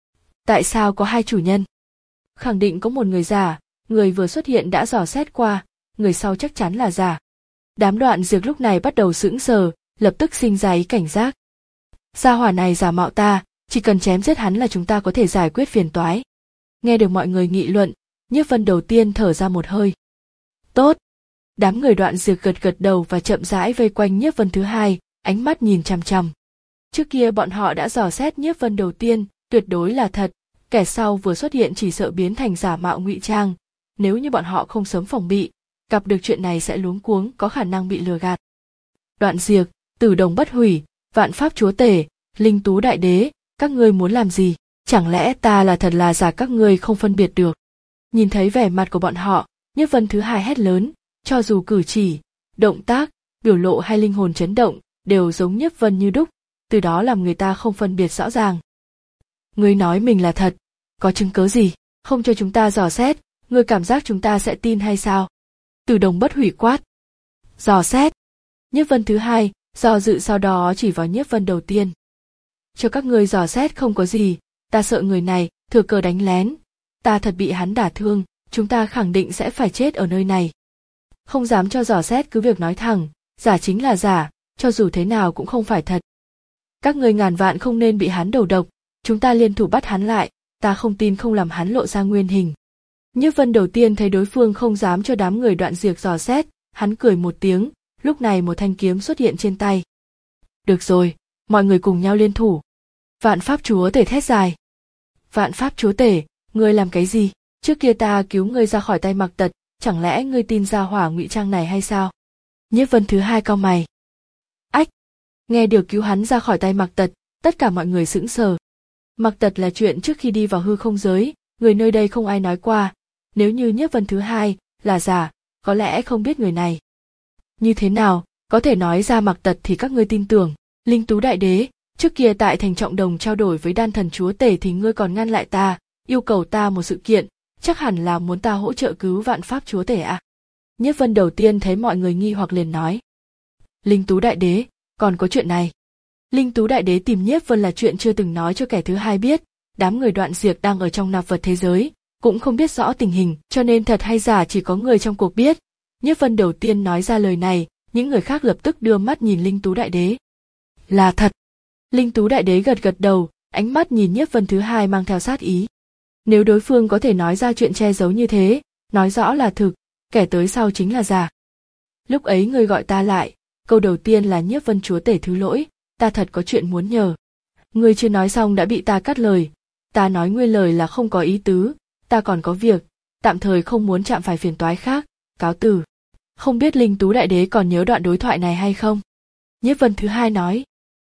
Tại sao có hai chủ nhân? Khẳng định có một người giả, người vừa xuất hiện đã dò xét qua, người sau chắc chắn là giả. Đám Đoạn Diệt lúc này bắt đầu sững sờ, lập tức sinh ra ý cảnh giác. Gia hỏa này giả mạo ta, chỉ cần chém giết hắn là chúng ta có thể giải quyết phiền toái. Nghe được mọi người nghị luận, Nhiếp Vân đầu tiên thở ra một hơi. Tốt. Đám người Đoạn Diệt gật gật đầu và chậm rãi vây quanh Nhiếp Vân thứ hai, ánh mắt nhìn chằm chằm. Trước kia bọn họ đã dò xét Nhiếp Vân đầu tiên, tuyệt đối là thật, kẻ sau vừa xuất hiện chỉ sợ biến thành giả mạo ngụy trang, nếu như bọn họ không sớm phòng bị, gặp được chuyện này sẽ luống cuống, có khả năng bị lừa gạt. Đoạn Diệt, Tử Đồng Bất Hủy, Vạn Pháp Chúa Tể, Linh Tú Đại Đế, các ngươi muốn làm gì? Chẳng lẽ ta là thật là giả các ngươi không phân biệt được? Nhìn thấy vẻ mặt của bọn họ, Nhiếp Vân thứ hai hét lớn, cho dù cử chỉ, động tác, biểu lộ hay linh hồn chấn động, đều giống Nhiếp Vân như đúc, từ đó làm người ta không phân biệt rõ ràng. Ngươi nói mình là thật, có chứng cớ gì? Không cho chúng ta dò xét, ngươi cảm giác chúng ta sẽ tin hay sao? Tử Đồng Bất Hủy quát. Dò xét. Nhiếp Vân thứ hai, do dự sau đó chỉ vào Nhiếp Vân đầu tiên. Cho các ngươi dò xét không có gì, ta sợ người này thừa cơ đánh lén, ta thật bị hắn đả thương, chúng ta khẳng định sẽ phải chết ở nơi này. Không dám cho dò xét cứ việc nói thẳng, giả chính là giả, cho dù thế nào cũng không phải thật. Các ngươi ngàn vạn không nên bị hắn đầu độc, chúng ta liên thủ bắt hắn lại, ta không tin không làm hắn lộ ra nguyên hình. Nhiếp Vân đầu tiên thấy đối phương không dám cho đám người Đoạn Diệt dò xét, hắn cười một tiếng, lúc này một thanh kiếm xuất hiện trên tay. Được rồi, mọi người cùng nhau liên thủ. Vạn Pháp Chúa Tể thét dài. Vạn Pháp Chúa Tể, ngươi làm cái gì? Trước kia ta cứu ngươi ra khỏi tay Mặc Tật, chẳng lẽ ngươi tin ra hỏa ngụy trang này hay sao? Nhiếp Vân thứ hai cau mày. Ách! Nghe được cứu hắn ra khỏi tay Mặc Tật, tất cả mọi người sững sờ. Mặc Tật là chuyện trước khi đi vào hư không giới, người nơi đây không ai nói qua, nếu như Nhiếp Vân thứ hai là giả, có lẽ không biết người này. Như thế nào, có thể nói ra Mặc Tật thì các ngươi tin tưởng. Linh Tú Đại Đế, trước kia tại thành Trọng Đồng trao đổi với Đan Thần Chúa Tể thì ngươi còn ngăn lại ta, yêu cầu ta một sự kiện, chắc hẳn là muốn ta hỗ trợ cứu Vạn Pháp Chúa Tể à? Nhiếp Vân đầu tiên thấy mọi người nghi hoặc liền nói. Linh Tú Đại Đế, còn có chuyện này. Linh Tú Đại Đế tìm Nhiếp Vân là chuyện chưa từng nói cho kẻ thứ hai biết, đám người Đoạn Diệt đang ở trong nạp vật thế giới, cũng không biết rõ tình hình, cho nên thật hay giả chỉ có người trong cuộc biết. Nhiếp Vân đầu tiên nói ra lời này, những người khác lập tức đưa mắt nhìn Linh Tú Đại Đế. Là thật. Linh Tú Đại Đế gật gật đầu, ánh mắt nhìn Nhiếp Vân thứ hai mang theo sát ý. Nếu đối phương có thể nói ra chuyện che giấu như thế, nói rõ là thực, kẻ tới sau chính là giả. Lúc ấy ngươi gọi ta lại, câu đầu tiên là Nhiếp Vân Chúa Tể thứ lỗi, ta thật có chuyện muốn nhờ. Ngươi chưa nói xong đã bị ta cắt lời, ta nói nguyên lời là không có ý tứ, ta còn có việc, tạm thời không muốn chạm phải phiền toái khác, cáo từ. Không biết Linh Tú Đại Đế còn nhớ đoạn đối thoại này hay không? Nhiếp Vân thứ hai nói.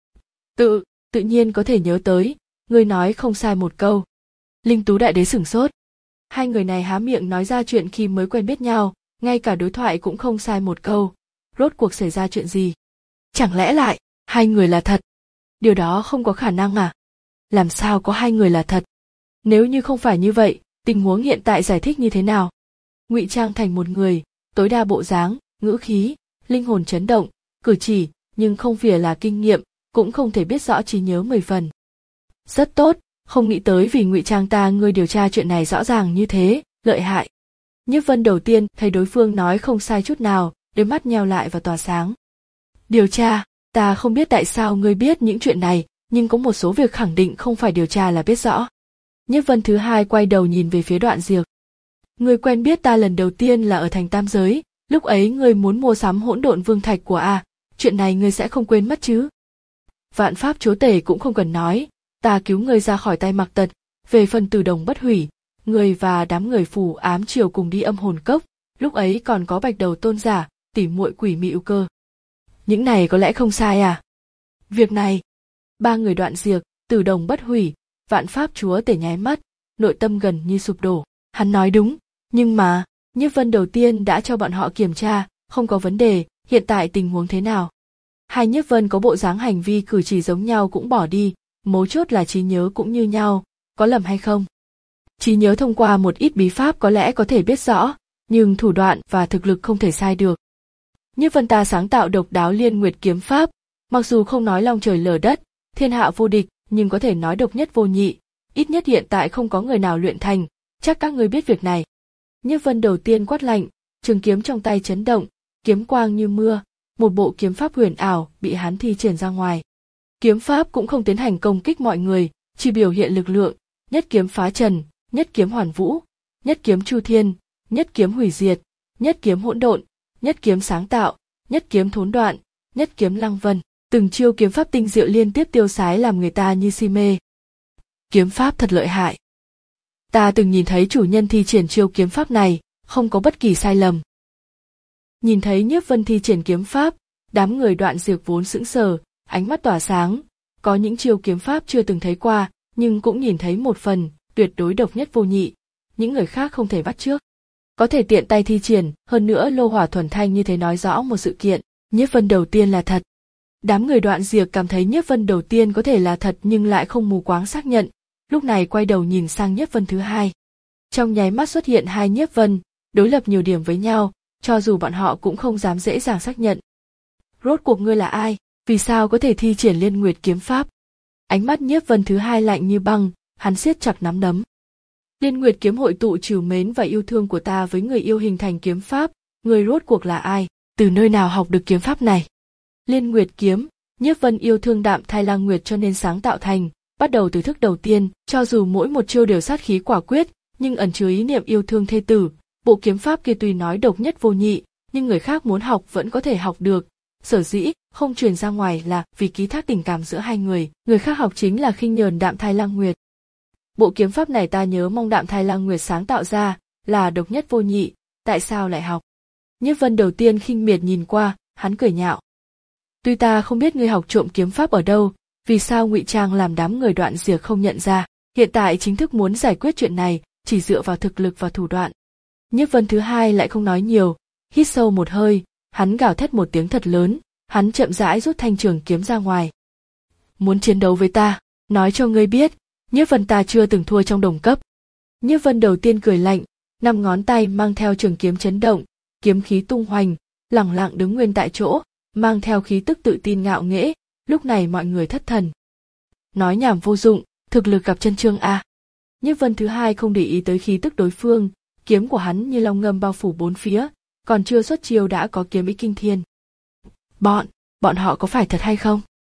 Tự, tự nhiên có thể nhớ tới, ngươi nói không sai một câu. Linh Tú Đại Đế sửng sốt. Hai người này há miệng nói ra chuyện khi mới quen biết nhau, ngay cả đối thoại cũng không sai một câu. Rốt cuộc xảy ra chuyện gì? Chẳng lẽ lại, hai người là thật? Điều đó không có khả năng à? Làm sao có hai người là thật? Nếu như không phải như vậy, tình huống hiện tại giải thích như thế nào? Ngụy trang thành một người, tối đa bộ dáng, ngữ khí, linh hồn chấn động, cử chỉ, nhưng không phải là kinh nghiệm, cũng không thể biết rõ trí nhớ mười phần. Rất tốt, không nghĩ tới vì ngụy trang ta ngươi điều tra chuyện này rõ ràng như thế, lợi hại. Nhiếp Vân đầu tiên thấy đối phương nói không sai chút nào, đôi mắt nheo lại và tỏa sáng. Điều tra, ta không biết tại sao ngươi biết những chuyện này, nhưng có một số việc khẳng định không phải điều tra là biết rõ. Nhiếp Vân thứ hai quay đầu nhìn về phía Đoạn Diệp. Ngươi quen biết ta lần đầu tiên là ở thành Tam Giới, lúc ấy ngươi muốn mua sắm hỗn độn vương thạch của a, chuyện này ngươi sẽ không quên mất chứ? Vạn pháp chúa tể cũng không cần nói, ta cứu ngươi ra khỏi tay Mạc Tật, về phần Tử Đồng Bất Hủy, ngươi và đám người phù ám triều cùng đi âm hồn cốc, lúc ấy còn có Bạch Đầu Tôn giả, tỉ muội Quỷ Mị Cơ. Những này có lẽ không sai à? Việc này, ba người Đoạn Diệp, Tử Đồng Bất Hủy, Vạn pháp chúa tể nháy mắt, nội tâm gần như sụp đổ. Hắn nói đúng, nhưng mà, Nhiếp Vân đầu tiên đã cho bọn họ kiểm tra, không có vấn đề, hiện tại tình huống thế nào? Hai Nhiếp Vân có bộ dáng hành vi cử chỉ giống nhau cũng bỏ đi, mấu chốt là trí nhớ cũng như nhau, có lầm hay không? Trí nhớ thông qua một ít bí pháp có lẽ có thể biết rõ, nhưng thủ đoạn và thực lực không thể sai được. Nhiếp Vân ta sáng tạo độc đáo Liên Nguyệt kiếm pháp, mặc dù không nói long trời lở đất, thiên hạ vô địch, nhưng có thể nói độc nhất vô nhị, ít nhất hiện tại không có người nào luyện thành, chắc các ngươi biết việc này. Nhiếp Vân đầu tiên quát lạnh, trường kiếm trong tay chấn động, kiếm quang như mưa, một bộ kiếm pháp huyền ảo bị hắn thi triển ra ngoài. Kiếm pháp cũng không tiến hành công kích mọi người, chỉ biểu hiện lực lượng, nhất kiếm phá trần, nhất kiếm hoàn vũ, nhất kiếm chu thiên, nhất kiếm hủy diệt, nhất kiếm hỗn độn, nhất kiếm sáng tạo, nhất kiếm thốn đoạn, nhất kiếm lăng vân, từng chiêu kiếm pháp tinh diệu liên tiếp tiêu sái làm người ta như si mê. Kiếm pháp thật lợi hại. Ta từng nhìn thấy chủ nhân thi triển chiêu kiếm pháp này, không có bất kỳ sai lầm. Nhìn thấy Nhiếp Vân thi triển kiếm pháp, đám người Đoạn Diệp vốn sững sờ, ánh mắt tỏa sáng, có những chiêu kiếm pháp chưa từng thấy qua, nhưng cũng nhìn thấy một phần, tuyệt đối độc nhất vô nhị, những người khác không thể bắt chước. Có thể tiện tay thi triển, hơn nữa lô hỏa thuần thanh như thế nói rõ một sự kiện, Nhiếp Vân đầu tiên là thật. Đám người Đoạn Diệp cảm thấy Nhiếp Vân đầu tiên có thể là thật nhưng lại không mù quáng xác nhận, lúc này quay đầu nhìn sang Nhiếp Vân thứ hai. Trong nháy mắt xuất hiện hai Nhiếp Vân, đối lập nhiều điểm với nhau, cho dù bọn họ cũng không dám dễ dàng xác nhận. Rốt cuộc ngươi là ai, vì sao có thể thi triển Liên Nguyệt kiếm pháp? Ánh mắt Nhiếp Vân thứ hai lạnh như băng, hắn siết chặt nắm đấm. Liên Nguyệt kiếm hội tụ trìu mến và yêu thương của ta với người yêu hình thành kiếm pháp, ngươi rốt cuộc là ai, từ nơi nào học được kiếm pháp này? Liên Nguyệt kiếm, Nhiếp Vân yêu thương Đạm Thai Lang Nguyệt cho nên sáng tạo thành, bắt đầu từ thức đầu tiên, cho dù mỗi một chiêu đều sát khí quả quyết, nhưng ẩn chứa ý niệm yêu thương thê tử, bộ kiếm pháp kia tuy nói độc nhất vô nhị, nhưng người khác muốn học vẫn có thể học được, sở dĩ không truyền ra ngoài là vì ký thác tình cảm giữa hai người, người khác học chính là khinh nhờn Đạm Thai Lang Nguyệt. Bộ kiếm pháp này ta nhớ mong Đạm Thai Lang Nguyệt sáng tạo ra, là độc nhất vô nhị, tại sao lại học? Nhiếp Vân đầu tiên khinh miệt nhìn qua, hắn cười nhạo. Tuy ta không biết ngươi học trộm kiếm pháp ở đâu, vì sao ngụy trang làm đám người Đoạn Diệp không nhận ra, hiện tại chính thức muốn giải quyết chuyện này, chỉ dựa vào thực lực và thủ đoạn. Nhiếp Vân thứ hai lại không nói nhiều, hít sâu một hơi, hắn gào thét một tiếng thật lớn, hắn chậm rãi rút thanh trường kiếm ra ngoài. Muốn chiến đấu với ta, nói cho ngươi biết, Nhiếp Vân ta chưa từng thua trong đồng cấp. Nhiếp Vân đầu tiên cười lạnh, năm ngón tay mang theo trường kiếm chấn động, kiếm khí tung hoành, lẳng lặng đứng nguyên tại chỗ, mang theo khí tức tự tin ngạo nghễ, lúc này mọi người thất thần. Nói nhảm vô dụng, thực lực gặp chân chương a. Nhiếp Vân thứ hai không để ý tới khí tức đối phương, kiếm của hắn như long ngâm bao phủ bốn phía, còn chưa xuất chiêu đã có kiếm ý kinh thiên. Bọn, bọn họ có phải thật hay không?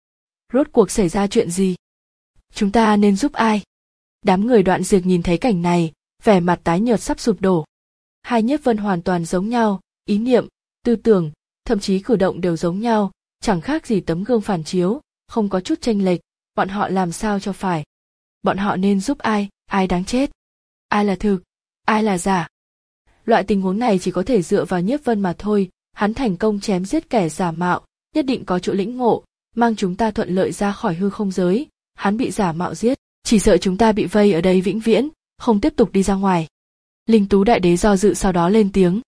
Rốt cuộc xảy ra chuyện gì? Chúng ta nên giúp ai? Đám người Đoạn Diệp nhìn thấy cảnh này, vẻ mặt tái nhợt sắp sụp đổ. Hai Nhiếp Vân hoàn toàn giống nhau, ý niệm, tư tưởng, thậm chí cử động đều giống nhau, chẳng khác gì tấm gương phản chiếu, không có chút chênh lệch, bọn họ làm sao cho phải? Bọn họ nên giúp ai, ai đáng chết? Ai là thực, ai là giả? Loại tình huống này chỉ có thể dựa vào Nhiếp Vân mà thôi, hắn thành công chém giết kẻ giả mạo, nhất định có chỗ lĩnh ngộ, mang chúng ta thuận lợi ra khỏi hư không giới, hắn bị giả mạo giết, chỉ sợ chúng ta bị vây ở đây vĩnh viễn, không tiếp tục đi ra ngoài. Linh Tú Đại Đế do dự sau đó lên tiếng.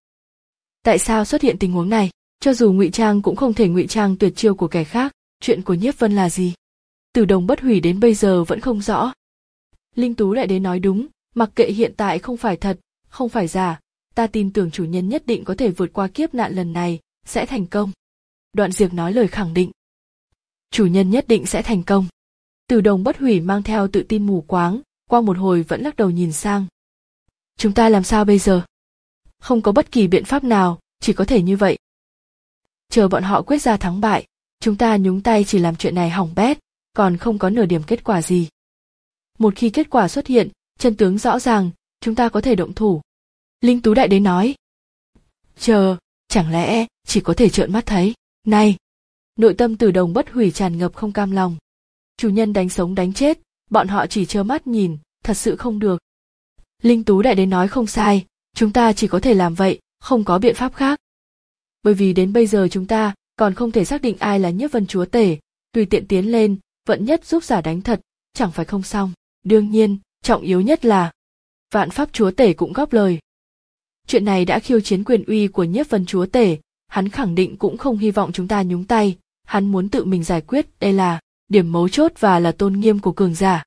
Tại sao xuất hiện tình huống này? Cho dù ngụy trang cũng không thể ngụy trang tuyệt chiêu của kẻ khác, chuyện của Nhiếp Vân là gì? Tử Đồng Bất Hủy đến bây giờ vẫn không rõ. Linh Tú Đại Đế nói đúng, mặc kệ hiện tại không phải thật, không phải giả, ta tin tưởng chủ nhân nhất định có thể vượt qua kiếp nạn lần này, sẽ thành công. Đoạn Diệp nói lời khẳng định. Chủ nhân nhất định sẽ thành công. Từ Đồng Bất Hủy mang theo tự tin mù quáng, qua một hồi vẫn lắc đầu nhìn sang. Chúng ta làm sao bây giờ? Không có bất kỳ biện pháp nào, chỉ có thể như vậy. Chờ bọn họ quyết ra thắng bại, chúng ta nhúng tay chỉ làm chuyện này hỏng bét, còn không có nửa điểm kết quả gì. Một khi kết quả xuất hiện, chân tướng rõ ràng, chúng ta có thể động thủ. Linh Tú Đại Đế nói. Chờ, chẳng lẽ chỉ có thể trợn mắt thấy? Này! Nội tâm Từ Đồng Bất Hủy tràn ngập không cam lòng. Chủ nhân đánh sống đánh chết, bọn họ chỉ trơ mắt nhìn, thật sự không được. Linh Tú Đại Đế nói không sai, chúng ta chỉ có thể làm vậy, không có biện pháp khác. Bởi vì đến bây giờ chúng ta còn không thể xác định ai là Nhiếp Vân Chúa Tể, tùy tiện tiến lên, vận nhất giúp giả đánh thật, chẳng phải không xong. Đương nhiên, trọng yếu nhất là Vạn Pháp Chúa Tể cũng góp lời. Chuyện này đã khiêu chiến quyền uy của Nhiếp Vân Chúa Tể, hắn khẳng định cũng không hy vọng chúng ta nhúng tay, hắn muốn tự mình giải quyết, đây là điểm mấu chốt và là tôn nghiêm của cường giả.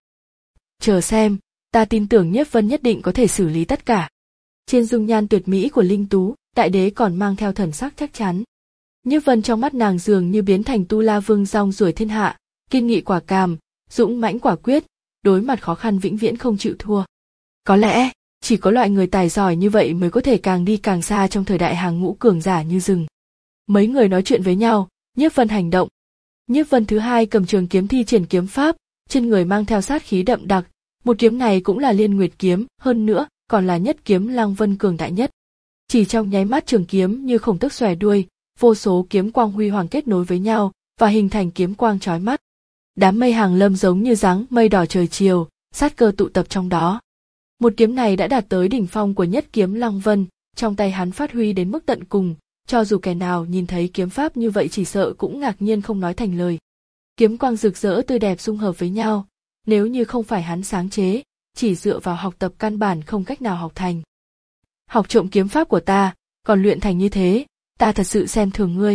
Chờ xem, ta tin tưởng Nhiếp Vân nhất định có thể xử lý tất cả. Trên dung nhan tuyệt mỹ của Linh Tú Đại Đế còn mang theo thần sắc chắc chắn. Nhiếp Vân trong mắt nàng dường như biến thành Tu La Vương rong ruổi thiên hạ, kiên nghị quả cảm, dũng mãnh quả quyết, đối mặt khó khăn vĩnh viễn không chịu thua. Có lẽ, chỉ có loại người tài giỏi như vậy mới có thể càng đi càng xa trong thời đại hàng ngũ cường giả như rừng. Mấy người nói chuyện với nhau, Nhiếp Vân hành động. Nhiếp Vân thứ hai cầm trường kiếm thi triển kiếm pháp, trên người mang theo sát khí đậm đặc, một kiếm này cũng là Liên Nguyệt kiếm, hơn nữa còn là nhất kiếm Lăng Vân cường đại nhất. Chỉ trong nháy mắt trường kiếm như khổng tước xòe đuôi, vô số kiếm quang huy hoàng kết nối với nhau và hình thành kiếm quang chói mắt. Đám mây hàng lâm giống như dáng mây đỏ trời chiều, sát cơ tụ tập trong đó. Một kiếm này đã đạt tới đỉnh phong của nhất kiếm Lăng Vân, trong tay hắn phát huy đến mức tận cùng, cho dù kẻ nào nhìn thấy kiếm pháp như vậy chỉ sợ cũng ngạc nhiên không nói thành lời. Kiếm quang rực rỡ tươi đẹp dung hợp với nhau, nếu như không phải hắn sáng chế, chỉ dựa vào học tập căn bản không cách nào học thành. Học trộm kiếm pháp của ta, còn luyện thành như thế, ta thật sự xem thường ngươi.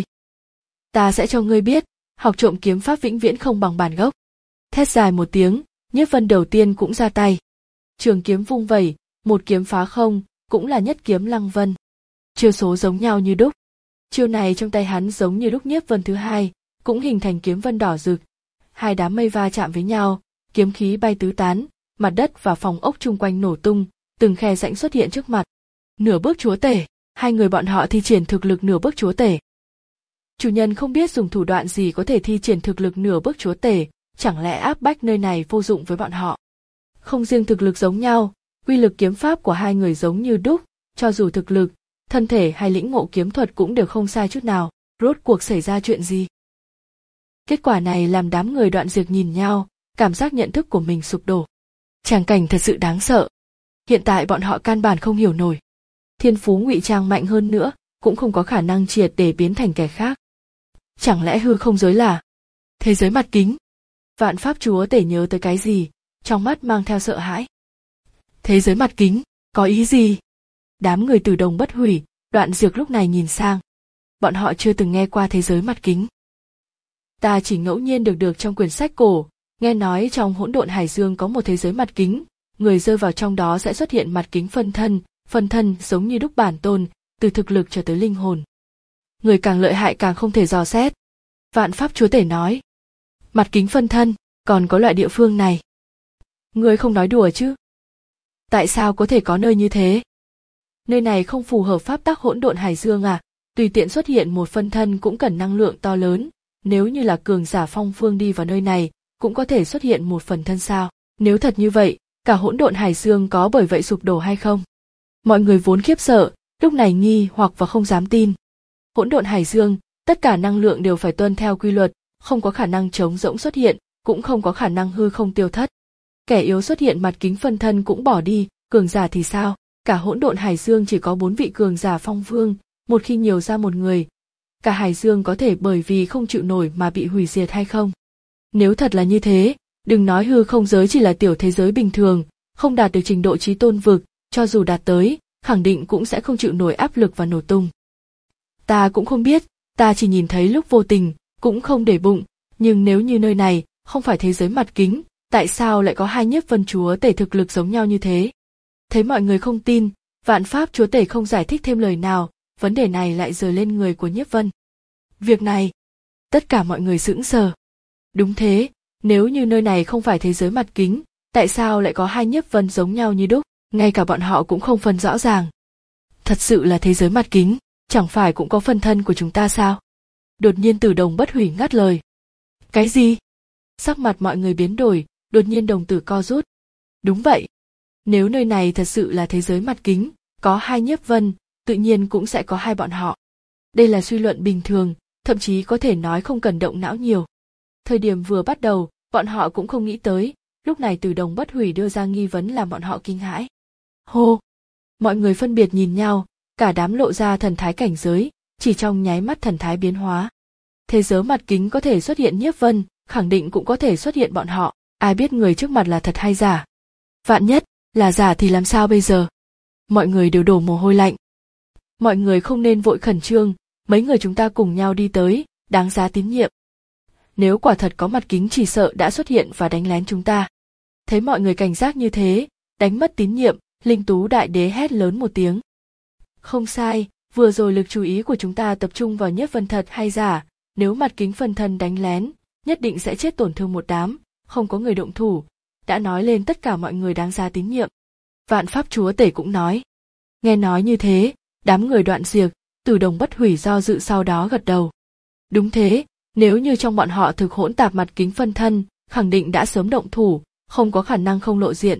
Ta sẽ cho ngươi biết, học trộm kiếm pháp vĩnh viễn không bằng bản gốc. Thét dài một tiếng, Nhiếp Vân đầu tiên cũng ra tay. Trường kiếm vung vẩy, một kiếm phá không, cũng là nhất kiếm Lăng Vân. Chiêu số giống nhau như đúc. Chiêu này trong tay hắn giống như đúc Nhiếp Vân thứ hai, cũng hình thành kiếm vân đỏ rực. Hai đám mây va chạm với nhau, kiếm khí bay tứ tán, mặt đất và phòng ốc chung quanh nổ tung, từng khe rãnh xuất hiện trước mặt. Nửa bước chúa tể, hai người bọn họ thi triển thực lực nửa bước chúa tể. Chủ nhân không biết dùng thủ đoạn gì có thể thi triển thực lực nửa bước chúa tể, chẳng lẽ áp bách nơi này vô dụng với bọn họ. Không riêng thực lực giống nhau, uy lực kiếm pháp của hai người giống như đúc, cho dù thực lực, thân thể hay lĩnh ngộ kiếm thuật cũng đều không sai chút nào. Rốt cuộc xảy ra chuyện gì? Kết quả này làm đám người Đoạn Diệp nhìn nhau, cảm giác nhận thức của mình sụp đổ. Tràng cảnh thật sự đáng sợ. Hiện tại bọn họ căn bản không hiểu nổi. Thiên phú ngụy trang mạnh hơn nữa, cũng không có khả năng triệt để biến thành kẻ khác. Chẳng lẽ hư không giới là thế giới mặt kính? Vạn Pháp Chúa Tể nhớ tới cái gì, trong mắt mang theo sợ hãi. Thế giới mặt kính, có ý gì? Đám người Từ Đồng Bất Hủy, Đoạn Diệp lúc này nhìn sang. Bọn họ chưa từng nghe qua thế giới mặt kính. Ta chỉ ngẫu nhiên được được trong quyển sách cổ, nghe nói trong hỗn độn hải dương có một thế giới mặt kính, người rơi vào trong đó sẽ xuất hiện mặt kính phân thân, phân thân giống như đúc bản tôn, từ thực lực cho tới linh hồn. Người càng lợi hại càng không thể dò xét. Vạn Pháp Chúa Tể nói. Mặt kính phân thân, còn có loại địa phương này. Người không nói đùa chứ? Tại sao có thể có nơi như thế? Nơi này không phù hợp pháp tắc hỗn độn hải dương à? Tùy tiện xuất hiện một phân thân cũng cần năng lượng to lớn, nếu như là cường giả phong phương đi vào nơi này, cũng có thể xuất hiện một phần thân sao? Nếu thật như vậy, cả hỗn độn hải dương có bởi vậy sụp đổ hay không? Mọi người vốn khiếp sợ, lúc này nghi hoặc và không dám tin. Hỗn độn hải dương, tất cả năng lượng đều phải tuân theo quy luật, không có khả năng trống rỗng xuất hiện, cũng không có khả năng hư không tiêu thất. Kẻ yếu xuất hiện mặt kính phân thân cũng bỏ đi, cường giả thì sao? Cả hỗn độn hải dương chỉ có bốn vị cường giả phong vương, một khi nhiều ra một người, cả hải dương có thể bởi vì không chịu nổi mà bị hủy diệt hay không? Nếu thật là như thế, đừng nói hư không giới chỉ là tiểu thế giới bình thường, không đạt được trình độ trí tôn vực, cho dù đạt tới, khẳng định cũng sẽ không chịu nổi áp lực và nổ tung. Ta cũng không biết, ta chỉ nhìn thấy lúc vô tình, cũng không để bụng, nhưng nếu như nơi này không phải thế giới mặt kính, tại sao lại có hai nhiếp vân chúa tể thực lực giống nhau như thế? Thấy mọi người không tin, Vạn Pháp chúa tể không giải thích thêm lời nào, vấn đề này lại rơi lên người của nhiếp vân. Việc này, tất cả mọi người sững sờ. Đúng thế, nếu như nơi này không phải thế giới mặt kính, tại sao lại có hai nhiếp vân giống nhau như đúc, ngay cả bọn họ cũng không phân rõ ràng. Thật sự là thế giới mặt kính, chẳng phải cũng có phân thân của chúng ta sao? Đột nhiên Tử Đồng Bất Hủy ngắt lời. Cái gì? Sắc mặt mọi người biến đổi, đột nhiên đồng tử co rút. Đúng vậy. Nếu nơi này thật sự là thế giới mặt kính, có hai nhiếp vân, tự nhiên cũng sẽ có hai bọn họ. Đây là suy luận bình thường, thậm chí có thể nói không cần động não nhiều. Thời điểm vừa bắt đầu, bọn họ cũng không nghĩ tới, lúc này Tử Đồng Bất Hủy đưa ra nghi vấn làm bọn họ kinh hãi. Hô! Mọi người phân biệt nhìn nhau, cả đám lộ ra thần thái cảnh giới, chỉ trong nháy mắt thần thái biến hóa. Thế giới mặt kính có thể xuất hiện nhiếp vân, khẳng định cũng có thể xuất hiện bọn họ, ai biết người trước mặt là thật hay giả. Vạn nhất, là giả thì làm sao bây giờ? Mọi người đều đổ mồ hôi lạnh. Mọi người không nên vội khẩn trương, mấy người chúng ta cùng nhau đi tới, đáng giá tín nhiệm. Nếu quả thật có mặt kính chỉ sợ đã xuất hiện và đánh lén chúng ta. Thấy mọi người cảnh giác như thế, đánh mất tín nhiệm, Linh Tú Đại Đế hét lớn một tiếng. Không sai, vừa rồi lực chú ý của chúng ta tập trung vào nhiếp vân thật hay giả, nếu mặt kính phân thân đánh lén, nhất định sẽ chết tổn thương một đám, không có người động thủ, đã nói lên tất cả mọi người đáng giá tín nhiệm. Vạn Pháp chúa tể cũng nói. Nghe nói như thế, đám người Đoạn Diệp, Tử Đồng Bất Hủy do dự sau đó gật đầu. Đúng thế, nếu như trong bọn họ thực hỗn tạp mặt kính phân thân, khẳng định đã sớm động thủ, không có khả năng không lộ diện.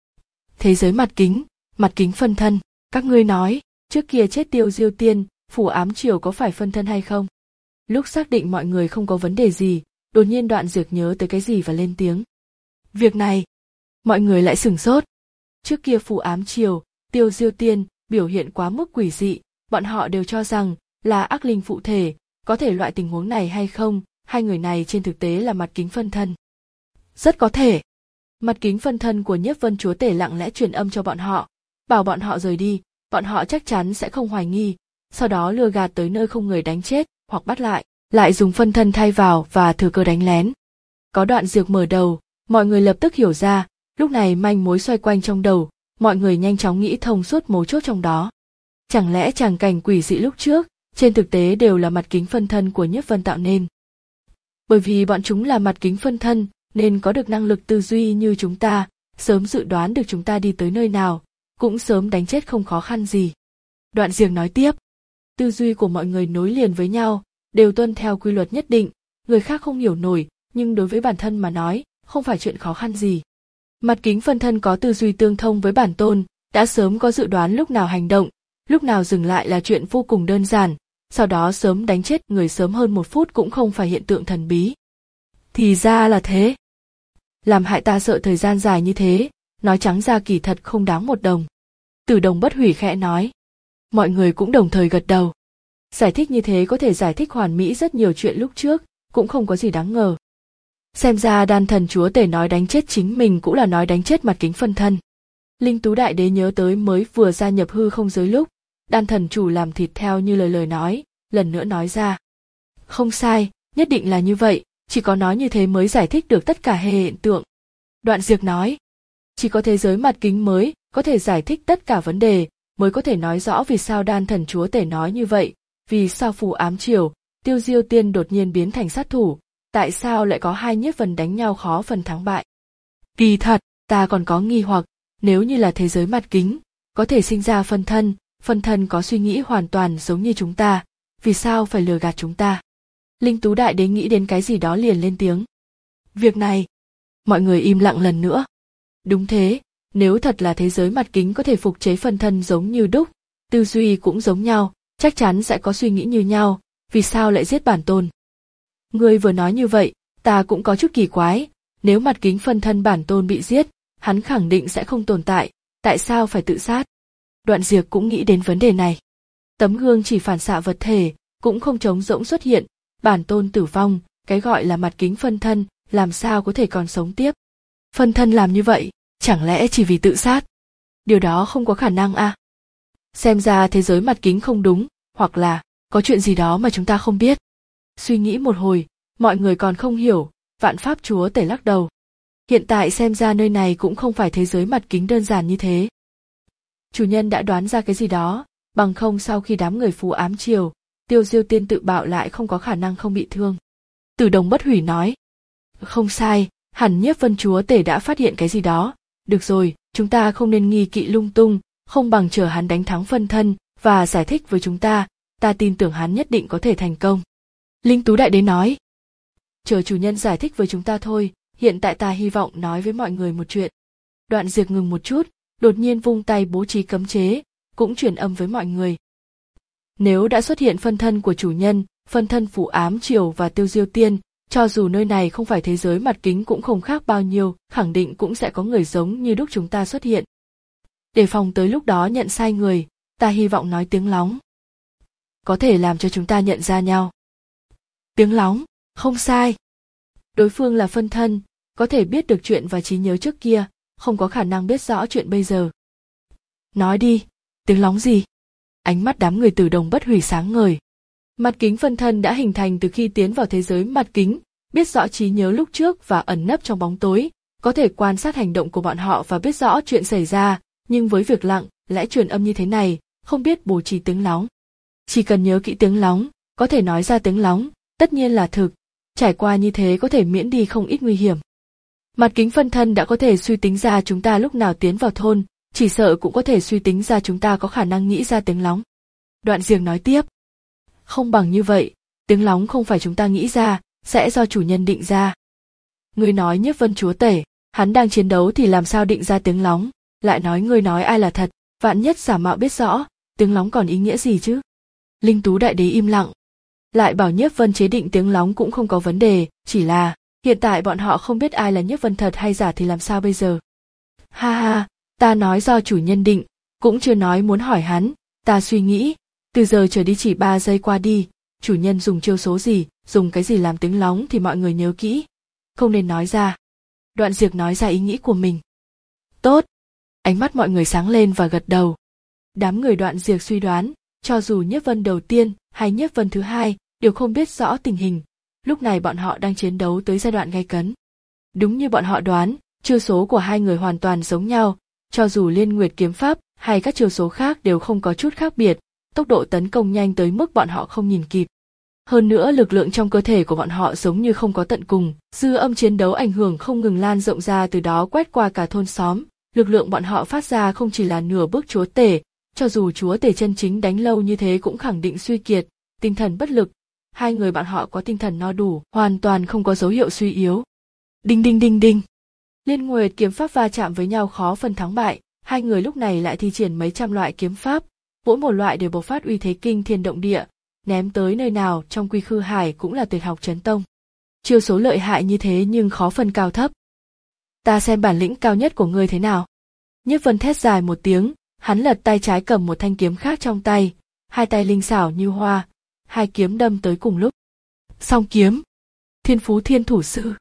Thế giới mặt kính, mặt kính phân thân, các ngươi nói, trước kia chết Tiêu Diêu Tiên, Phủ Ám Triều có phải phân thân hay không? Lúc xác định mọi người không có vấn đề gì, đột nhiên Đoạn Diệp nhớ tới cái gì và lên tiếng. Việc này, mọi người lại sửng sốt. Trước kia Phủ Ám Triều, Tiêu Diêu Tiên biểu hiện quá mức quỷ dị, bọn họ đều cho rằng là ác linh phụ thể, có thể loại tình huống này hay không, hai người này trên thực tế là mặt kính phân thân. Rất có thể. Mặt kính phân thân của Nhiếp Vân chúa tể lặng lẽ truyền âm cho bọn họ, bảo bọn họ rời đi, bọn họ chắc chắn sẽ không hoài nghi, sau đó lừa gạt tới nơi không người đánh chết hoặc bắt lại, lại dùng phân thân thay vào và thừa cơ đánh lén. Có Đoạn Diệp mở đầu, mọi người lập tức hiểu ra, lúc này manh mối xoay quanh trong đầu, mọi người nhanh chóng nghĩ thông suốt mấu chốt trong đó. Chẳng lẽ tràng cảnh quỷ dị lúc trước, trên thực tế đều là mặt kính phân thân của Nhiếp Vân tạo nên. Bởi vì bọn chúng là mặt kính phân thân, nên có được năng lực tư duy như chúng ta, sớm dự đoán được chúng ta đi tới nơi nào, cũng sớm đánh chết không khó khăn gì. Đoạn Diệp nói tiếp, tư duy của mọi người nối liền với nhau, đều tuân theo quy luật nhất định, người khác không hiểu nổi, nhưng đối với bản thân mà nói, không phải chuyện khó khăn gì. Mặt kính phân thân có tư duy tương thông với bản tôn, đã sớm có dự đoán lúc nào hành động, lúc nào dừng lại là chuyện vô cùng đơn giản, sau đó sớm đánh chết người sớm hơn một phút cũng không phải hiện tượng thần bí. Thì ra là thế. Làm hại ta sợ thời gian dài như thế, nói trắng ra kỳ thật không đáng một đồng. Tử Đồng Bất Hủy khẽ nói. Mọi người cũng đồng thời gật đầu. Giải thích như thế có thể giải thích hoàn mỹ rất nhiều chuyện lúc trước, cũng không có gì đáng ngờ. Xem ra Đan Thần chúa tể nói đánh chết chính mình cũng là nói đánh chết mặt kính phân thân. Linh Tú Đại Đế nhớ tới mới vừa gia nhập hư không giới lúc, Đan Thần chủ làm thịt theo như lời lời nói, lần nữa nói ra. Không sai, nhất định là như vậy, chỉ có nói như thế mới giải thích được tất cả hệ hiện tượng. Đoạn Diệp nói, chỉ có thế giới mặt kính mới có thể giải thích tất cả vấn đề, mới có thể nói rõ vì sao Đan Thần chúa tể nói như vậy, vì sao Phù Ám Triều, Tiêu Diêu Tiên đột nhiên biến thành sát thủ, tại sao lại có hai Nhiếp Vân đánh nhau khó phần thắng bại. Kỳ thật, ta còn có nghi hoặc, nếu như là thế giới mặt kính, có thể sinh ra phân thân, phân thân có suy nghĩ hoàn toàn giống như chúng ta, vì sao phải lừa gạt chúng ta? Linh Tú Đại Đế nghĩ đến cái gì đó liền lên tiếng. Việc này, mọi người im lặng lần nữa. Đúng thế, nếu thật là thế giới mặt kính có thể phục chế phân thân giống như đúc, tư duy cũng giống nhau, chắc chắn sẽ có suy nghĩ như nhau, vì sao lại giết bản tôn? Ngươi vừa nói như vậy, ta cũng có chút kỳ quái, nếu mặt kính phân thân bản tôn bị giết, hắn khẳng định sẽ không tồn tại, tại sao phải tự sát? Đoạn Diệp cũng nghĩ đến vấn đề này. Tấm gương chỉ phản xạ vật thể, cũng không trống rỗng xuất hiện, bản tôn tử vong, cái gọi là mặt kính phân thân, làm sao có thể còn sống tiếp? Phân thân làm như vậy, chẳng lẽ chỉ vì tự sát? Điều đó không có khả năng à? Xem ra thế giới mặt kính không đúng, hoặc là có chuyện gì đó mà chúng ta không biết. Suy nghĩ một hồi, mọi người còn không hiểu, Vạn Pháp chúa tể lắc đầu. Hiện tại xem ra nơi này cũng không phải thế giới mặt kính đơn giản như thế. Chủ nhân đã đoán ra cái gì đó, bằng không sau khi đám người phù ám triều, Tiêu Diêu Tiên tự bạo lại không có khả năng không bị thương. Tử Đồng Bất Hủy nói. Không sai, hẳn Nhiếp Vân chúa tể đã phát hiện cái gì đó. Được rồi, chúng ta không nên nghi kỵ lung tung, không bằng chờ hắn đánh thắng phân thân và giải thích với chúng ta, ta tin tưởng hắn nhất định có thể thành công. Linh Tú Đại Đế nói. Chờ chủ nhân giải thích với chúng ta thôi, hiện tại ta hy vọng nói với mọi người một chuyện. Đoạn Diệp ngừng một chút, đột nhiên vung tay bố trí cấm chế, cũng truyền âm với mọi người. Nếu đã xuất hiện phân thân của chủ nhân, phân thân Phù Ám Triều và Tiêu Diêu Tiên, cho dù nơi này không phải thế giới mặt kính cũng không khác bao nhiêu, khẳng định cũng sẽ có người giống như lúc chúng ta xuất hiện. Để phòng tới lúc đó nhận sai người, ta hy vọng nói tiếng lóng. Có thể làm cho chúng ta nhận ra nhau. Tiếng lóng, không sai. Đối phương là phân thân, có thể biết được chuyện và trí nhớ trước kia, không có khả năng biết rõ chuyện bây giờ. Nói đi, tiếng lóng gì? Ánh mắt đám người Tử Đồng Bất Hủy sáng ngời. Mặt kính phân thân đã hình thành từ khi tiến vào thế giới mặt kính, biết rõ trí nhớ lúc trước và ẩn nấp trong bóng tối, có thể quan sát hành động của bọn họ và biết rõ chuyện xảy ra, nhưng với việc lặng, lẽ truyền âm như thế này, không biết bố trí tiếng lóng. Chỉ cần nhớ kỹ tiếng lóng, có thể nói ra tiếng lóng, tất nhiên là thực, trải qua như thế có thể miễn đi không ít nguy hiểm. Mặt kính phân thân đã có thể suy tính ra chúng ta lúc nào tiến vào thôn, chỉ sợ cũng có thể suy tính ra chúng ta có khả năng nghĩ ra tiếng lóng. Đoạn Diệc nói tiếp. Không bằng như vậy, tiếng lóng không phải chúng ta nghĩ ra, sẽ do chủ nhân định ra. Ngươi nói Nhiếp Vân chúa tể, hắn đang chiến đấu thì làm sao định ra tiếng lóng, lại nói ngươi nói ai là thật, vạn nhất giả mạo biết rõ, tiếng lóng còn ý nghĩa gì chứ? Linh Tú Đại Đế im lặng. Lại bảo Nhiếp Vân chế định tiếng lóng cũng không có vấn đề, chỉ là hiện tại bọn họ không biết ai là Nhiếp Vân thật hay giả thì làm sao bây giờ? Ha ha, ta nói do chủ nhân định, cũng chưa nói muốn hỏi hắn, ta suy nghĩ, từ giờ trở đi chỉ ba giây qua đi, chủ nhân dùng chiêu số gì, dùng cái gì làm tiếng lóng thì mọi người nhớ kỹ, không nên nói ra. Đoạn Diệc nói ra ý nghĩ của mình. Tốt. Ánh mắt mọi người sáng lên và gật đầu. Đám người Đoạn Diệc suy đoán, cho dù Nhiếp Vân đầu tiên hay Nhiếp Vân thứ hai đều không biết rõ tình hình, lúc này bọn họ đang chiến đấu tới giai đoạn gay cấn. Đúng như bọn họ đoán, chiêu số của hai người hoàn toàn giống nhau, cho dù Liên Nguyệt kiếm pháp hay các chiêu số khác đều không có chút khác biệt, tốc độ tấn công nhanh tới mức bọn họ không nhìn kịp. Hơn nữa lực lượng trong cơ thể của bọn họ giống như không có tận cùng, dư âm chiến đấu ảnh hưởng không ngừng lan rộng ra từ đó quét qua cả thôn xóm, lực lượng bọn họ phát ra không chỉ là nửa bước chúa tể, cho dù chúa tể chân chính đánh lâu như thế cũng khẳng định suy kiệt, tinh thần bất lực. Hai người bọn họ có tinh thần no đủ, hoàn toàn không có dấu hiệu suy yếu. Đinh đinh đinh đinh. Liên Nguyệt kiếm pháp va chạm với nhau khó phân thắng bại, hai người lúc này lại thi triển mấy trăm loại kiếm pháp, mỗi một loại đều bộc phát uy thế kinh thiên động địa, ném tới nơi nào trong Quy Khư Hải cũng là tuyệt học chấn tông. Chiêu số lợi hại như thế nhưng khó phân cao thấp. Ta xem bản lĩnh cao nhất của ngươi thế nào. Nhiếp Vân thét dài một tiếng, hắn lật tay trái cầm một thanh kiếm khác trong tay, hai tay linh xảo như hoa, hai kiếm đâm tới cùng lúc. Song kiếm. Thiên Phú Thiên Thủ Sư.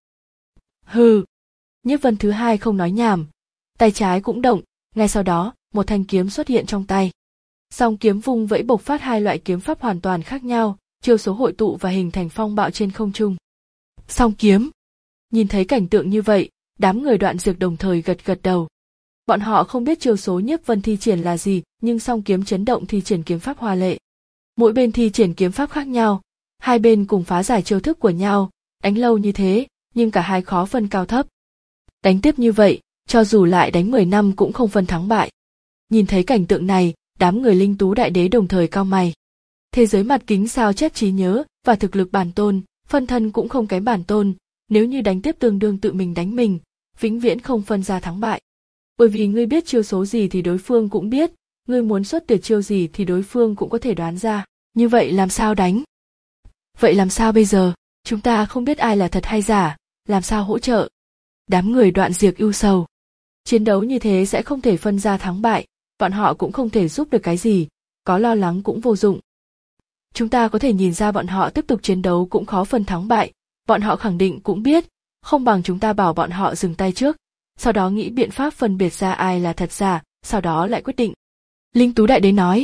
Hừ. Nhiếp Vân thứ hai không nói nhảm, tay trái cũng động, ngay sau đó, một thanh kiếm xuất hiện trong tay. Song kiếm vung vẫy bộc phát hai loại kiếm pháp hoàn toàn khác nhau, chiêu số hội tụ và hình thành phong bạo trên không trung. Song kiếm. Nhìn thấy cảnh tượng như vậy, đám người Đoạn Diệc đồng thời gật gật đầu. Bọn họ không biết chiêu số Nhiếp Vân thi triển là gì, nhưng song kiếm chấn động thi triển kiếm pháp hoa lệ. Mỗi bên thi triển kiếm pháp khác nhau, hai bên cùng phá giải chiêu thức của nhau, đánh lâu như thế, nhưng cả hai khó phân cao thấp. Đánh tiếp như vậy, cho dù lại đánh mười năm cũng không phân thắng bại. Nhìn thấy cảnh tượng này, đám người Linh Tú Đại Đế đồng thời cau mày. Thế giới mặt kính sao chép trí nhớ và thực lực bản tôn, phân thân cũng không kém bản tôn, nếu như đánh tiếp tương đương tự mình đánh mình, vĩnh viễn không phân ra thắng bại. Bởi vì ngươi biết chiêu số gì thì đối phương cũng biết, ngươi muốn xuất tuyệt chiêu gì thì đối phương cũng có thể đoán ra, như vậy làm sao đánh? Vậy làm sao bây giờ? Chúng ta không biết ai là thật hay giả, làm sao hỗ trợ? Đám người Đoạn Diệc ưu sầu. Chiến đấu như thế sẽ không thể phân ra thắng bại, bọn họ cũng không thể giúp được cái gì, có lo lắng cũng vô dụng. Chúng ta có thể nhìn ra bọn họ tiếp tục chiến đấu cũng khó phân thắng bại, bọn họ khẳng định cũng biết, không bằng chúng ta bảo bọn họ dừng tay trước, sau đó nghĩ biện pháp phân biệt ra ai là thật giả, sau đó lại quyết định. Linh Tú Đại Đế nói.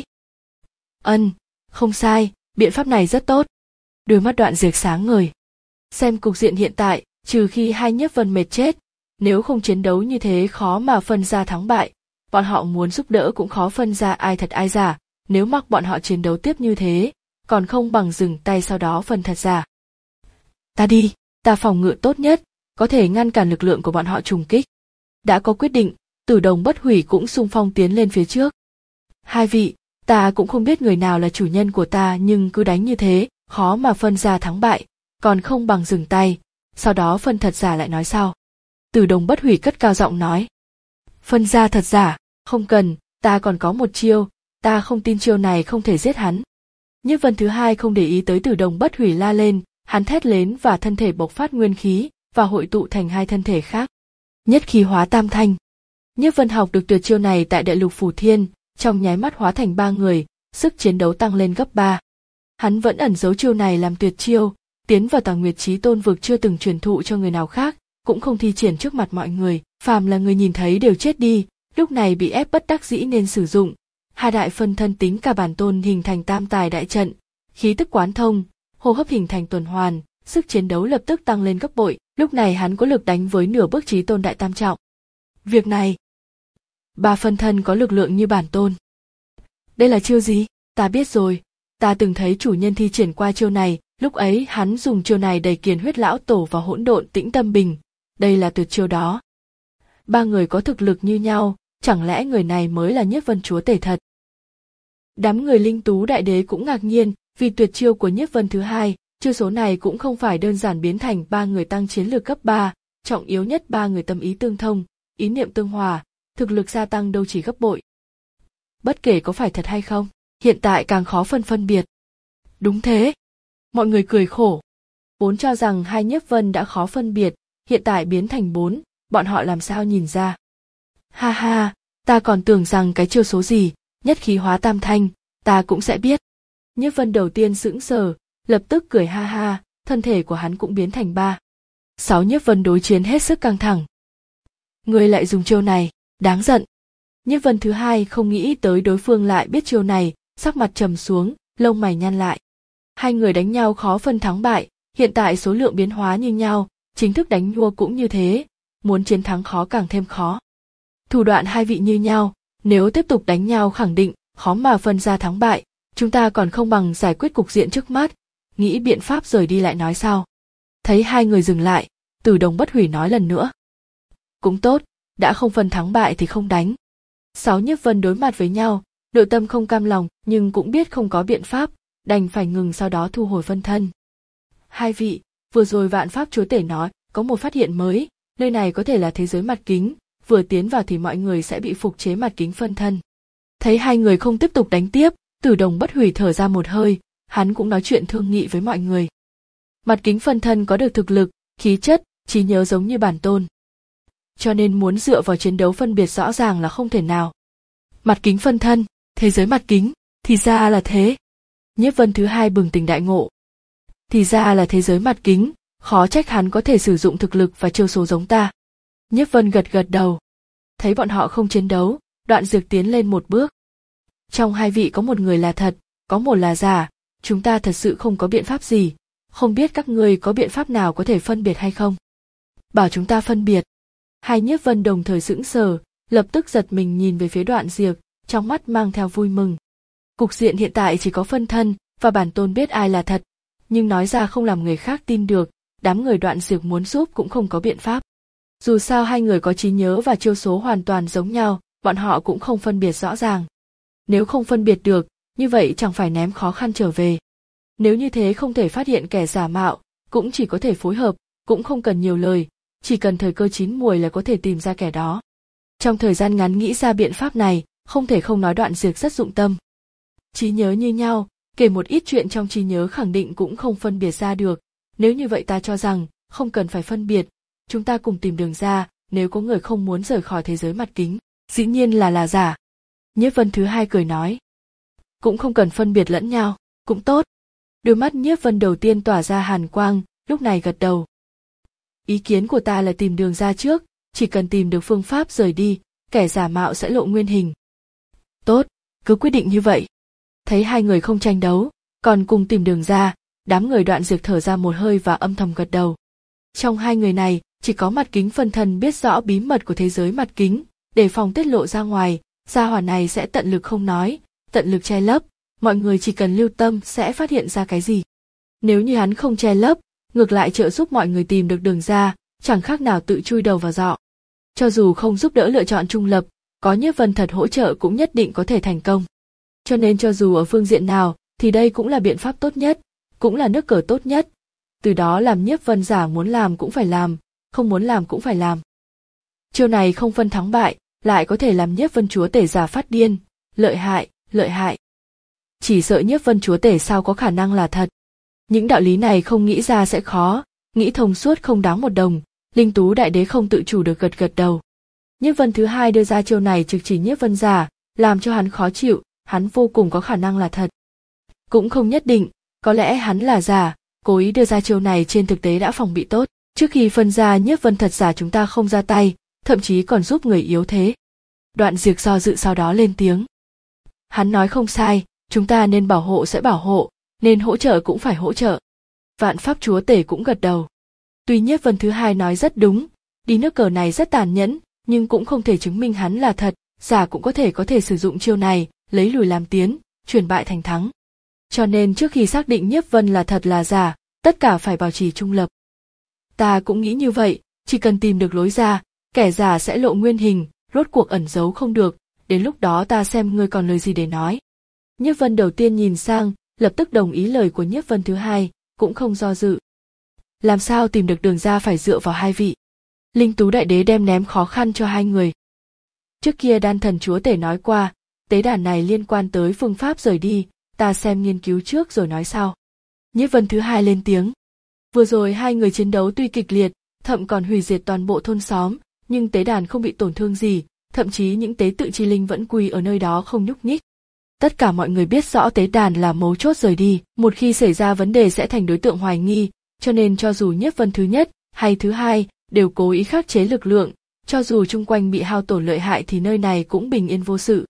Ân, không sai, biện pháp này rất tốt. Đôi mắt Đoạn Diệc sáng ngời. Xem cục diện hiện tại, trừ khi hai Nhiếp Vân mệt chết, Nếu không chiến đấu như thế khó mà phân ra thắng bại, bọn họ muốn giúp đỡ cũng khó phân ra ai thật ai giả, nếu mặc bọn họ chiến đấu tiếp như thế, còn không bằng dừng tay sau đó phân thật giả. Ta đi, ta phòng ngự tốt nhất, có thể ngăn cản lực lượng của bọn họ trùng kích. Đã có quyết định, Tử Đồng Bất Hủy cũng xung phong tiến lên phía trước. Hai vị, ta cũng không biết người nào là chủ nhân của ta nhưng cứ đánh như thế, khó mà phân ra thắng bại, còn không bằng dừng tay, sau đó phân thật giả lại nói sau. Tử Đồng Bất Hủy cất cao giọng nói. Phân ra thật giả, không cần, ta còn có một chiêu, ta không tin chiêu này không thể giết hắn. Nhiếp Vân thứ hai không để ý tới Tử Đồng Bất Hủy la lên, hắn thét lên và thân thể bộc phát nguyên khí và hội tụ thành hai thân thể khác. Nhất khí hóa tam thanh. Nhiếp Vân học được tuyệt chiêu này tại Đại Lục Phủ Thiên, trong nháy mắt hóa thành ba người, sức chiến đấu tăng lên gấp ba. Hắn vẫn ẩn giấu chiêu này làm tuyệt chiêu, tiến vào Tàng Nguyệt Chí Tôn vực chưa từng truyền thụ cho người nào khác, cũng không thi triển trước mặt mọi người, phàm là người nhìn thấy đều chết đi, lúc này bị ép bất đắc dĩ nên sử dụng. Hai đại phân thân tính cả bản tôn hình thành tam tài đại trận, khí tức quán thông, hô hấp hình thành tuần hoàn, sức chiến đấu lập tức tăng lên gấp bội, lúc này hắn có lực đánh với nửa bước Chí Tôn đại tam trọng. Việc này, ba phân thân có lực lượng như bản tôn. Đây là chiêu gì? Ta biết rồi, ta từng thấy chủ nhân thi triển qua chiêu này, lúc ấy hắn dùng chiêu này đẩy Kiền Huyết Lão Tổ và Hỗn Độn Tĩnh Tâm Bình, đây là tuyệt chiêu đó. Ba người có thực lực như nhau, chẳng lẽ người này mới là Nhiếp Vân chúa tể thật? Đám người Linh Tú Đại Đế cũng ngạc nhiên, vì tuyệt chiêu của Nhiếp Vân thứ hai, chiêu số này cũng không phải đơn giản biến thành ba người tăng chiến lược cấp ba, trọng yếu nhất ba người tâm ý tương thông, ý niệm tương hòa, thực lực gia tăng đâu chỉ gấp bội. Bất kể có phải thật hay không, hiện tại càng khó phân phân biệt. Đúng thế. Mọi người cười khổ. Vốn cho rằng hai Nhiếp Vân đã khó phân biệt, hiện tại biến thành bốn, bọn họ làm sao nhìn ra. Ha ha, ta còn tưởng rằng cái chiêu số gì, nhất khí hóa tam thanh, ta cũng sẽ biết. Nhiếp Vân đầu tiên sững sờ, lập tức cười ha ha, thân thể của hắn cũng biến thành ba. Sáu Nhiếp Vân đối chiến hết sức căng thẳng. Ngươi lại dùng chiêu này, đáng giận. Nhiếp Vân thứ hai không nghĩ tới đối phương lại biết chiêu này, sắc mặt trầm xuống, lông mày nhăn lại. Hai người đánh nhau khó phân thắng bại, hiện tại số lượng biến hóa như nhau, chính thức đánh nhua cũng như thế, muốn chiến thắng khó càng thêm khó. Thủ đoạn hai vị như nhau, nếu tiếp tục đánh nhau khẳng định khó mà phân ra thắng bại, chúng ta còn không bằng giải quyết cục diện trước mắt, nghĩ biện pháp rời đi lại nói sau. Thấy hai người dừng lại, Tử Đồng Bất Hủy nói lần nữa. Cũng tốt, đã không phân thắng bại thì không đánh. Sáu Nhiếp Vân đối mặt với nhau, nội tâm không cam lòng nhưng cũng biết không có biện pháp, đành phải ngừng sau đó thu hồi phân thân. Hai vị, vừa rồi Vạn Pháp chúa tể nói, có một phát hiện mới, nơi này có thể là thế giới mặt kính, vừa tiến vào thì mọi người sẽ bị phục chế mặt kính phân thân. Thấy hai người không tiếp tục đánh tiếp, Tử Đồng Bất Hủy thở ra một hơi, hắn cũng nói chuyện thương nghị với mọi người. Mặt kính phân thân có được thực lực, khí chất, trí nhớ giống như bản tôn. Cho nên muốn dựa vào chiến đấu phân biệt rõ ràng là không thể nào. Mặt kính phân thân, thế giới mặt kính, thì ra là thế. Nhiếp Vân thứ hai bừng tỉnh đại ngộ. Thì ra là thế giới mặt kính, khó trách hắn có thể sử dụng thực lực và chiêu số giống ta. Nhiếp Vân gật gật đầu. Thấy bọn họ không chiến đấu, Đoạn Dược tiến lên một bước. Trong hai vị có một người là thật, có một là giả, chúng ta thật sự không có biện pháp gì, không biết các ngươi có biện pháp nào có thể phân biệt hay không? Bảo chúng ta phân biệt. Hai Nhiếp Vân đồng thời sững sờ, lập tức giật mình nhìn về phía Đoạn Dược, trong mắt mang theo vui mừng. Cục diện hiện tại chỉ có phân thân và bản tôn biết ai là thật, nhưng nói ra không làm người khác tin được, đám người Đoạn Dược muốn giúp cũng không có biện pháp. Dù sao hai người có trí nhớ và chiêu số hoàn toàn giống nhau, bọn họ cũng không phân biệt rõ ràng. Nếu không phân biệt được, như vậy chẳng phải ném khó khăn trở về. Nếu như thế không thể phát hiện kẻ giả mạo, cũng chỉ có thể phối hợp, cũng không cần nhiều lời, chỉ cần thời cơ chín muồi là có thể tìm ra kẻ đó. Trong thời gian ngắn nghĩ ra biện pháp này, không thể không nói Đoạn Dược rất dụng tâm. Trí nhớ như nhau, kể một ít chuyện trong trí nhớ khẳng định cũng không phân biệt ra được, nếu như vậy ta cho rằng, không cần phải phân biệt, chúng ta cùng tìm đường ra, nếu có người không muốn rời khỏi thế giới mặt kính, dĩ nhiên là là giả. Nhiếp Vân thứ hai cười nói. Cũng không cần phân biệt lẫn nhau, cũng tốt. Đôi mắt Nhiếp Vân đầu tiên tỏa ra hàn quang, lúc này gật đầu. Ý kiến của ta là tìm đường ra trước, chỉ cần tìm được phương pháp rời đi, kẻ giả mạo sẽ lộ nguyên hình. Tốt, cứ quyết định như vậy. Thấy hai người không tranh đấu, còn cùng tìm đường ra, đám người Đoạn Dược thở ra một hơi và âm thầm gật đầu. Trong hai người này, Chỉ có mặt kính phân thân biết rõ bí mật của thế giới mặt kính, để phòng tiết lộ ra ngoài, gia hỏa này sẽ tận lực không nói, tận lực che lấp, mọi người chỉ cần lưu tâm sẽ phát hiện ra cái gì. Nếu như hắn không che lấp, ngược lại trợ giúp mọi người tìm được đường ra, chẳng khác nào tự chui đầu vào giọ. Cho dù không giúp đỡ lựa chọn trung lập, có Nhiếp Vân thật hỗ trợ cũng nhất định có thể thành công. Cho nên cho dù ở phương diện nào, thì đây cũng là biện pháp tốt nhất, cũng là nước cờ tốt nhất. Từ đó làm Nhiếp Vân giả muốn làm cũng phải làm, không muốn làm cũng phải làm. Chiêu này không phân thắng bại, lại có thể làm Nhiếp Vân chúa tể giả phát điên, lợi hại, lợi hại. Chỉ sợ Nhiếp Vân chúa tể sao có khả năng là thật. Những đạo lý này không nghĩ ra sẽ khó, nghĩ thông suốt không đáng một đồng, Linh Tú đại đế không tự chủ được gật gật đầu. Nhiếp Vân thứ hai đưa ra chiêu này trực chỉ Nhiếp Vân giả, làm cho hắn khó chịu, hắn vô cùng có khả năng là thật. Cũng không nhất định, có lẽ hắn là giả, cố ý đưa ra chiêu này trên thực tế đã phòng bị tốt, trước khi phân ra Nhiếp Vân thật giả chúng ta không ra tay, thậm chí còn giúp người yếu thế. Đoạn Diệp do dự sau đó lên tiếng. Hắn nói không sai, chúng ta nên bảo hộ sẽ bảo hộ, nên hỗ trợ cũng phải hỗ trợ. Vạn Pháp chúa tể cũng gật đầu. Tuy Nhiếp Vân thứ hai nói rất đúng, đi nước cờ này rất tàn nhẫn, nhưng cũng không thể chứng minh hắn là thật, giả cũng có thể có thể sử dụng chiêu này, lấy lùi làm tiến, chuyển bại thành thắng. Cho nên trước khi xác định Nhiếp Vân là thật là giả, tất cả phải bảo trì trung lập. Ta cũng nghĩ như vậy, chỉ cần tìm được lối ra, kẻ giả sẽ lộ nguyên hình, rốt cuộc ẩn giấu không được, đến lúc đó ta xem ngươi còn lời gì để nói. Nhiếp Vân đầu tiên nhìn sang, lập tức đồng ý lời của Nhiếp Vân thứ hai, cũng không do dự. Làm sao tìm được đường ra phải dựa vào hai vị. Linh Tú đại đế đem ném khó khăn cho hai người. Trước kia Đan thần chúa tể nói qua, tế đàn này liên quan tới phương pháp rời đi, ta xem nghiên cứu trước rồi nói sau. Nhiếp Vân thứ hai lên tiếng. Vừa rồi hai người chiến đấu tuy kịch liệt, thậm còn hủy diệt toàn bộ thôn xóm, nhưng tế đàn không bị tổn thương gì, thậm chí những tế tự chi linh vẫn quỳ ở nơi đó không nhúc nhích. Tất cả mọi người biết rõ tế đàn là mấu chốt rời đi, một khi xảy ra vấn đề sẽ thành đối tượng hoài nghi, cho nên cho dù Nhiếp Vân thứ nhất hay thứ hai đều cố ý khắc chế lực lượng, cho dù chung quanh bị hao tổn lợi hại thì nơi này cũng bình yên vô sự.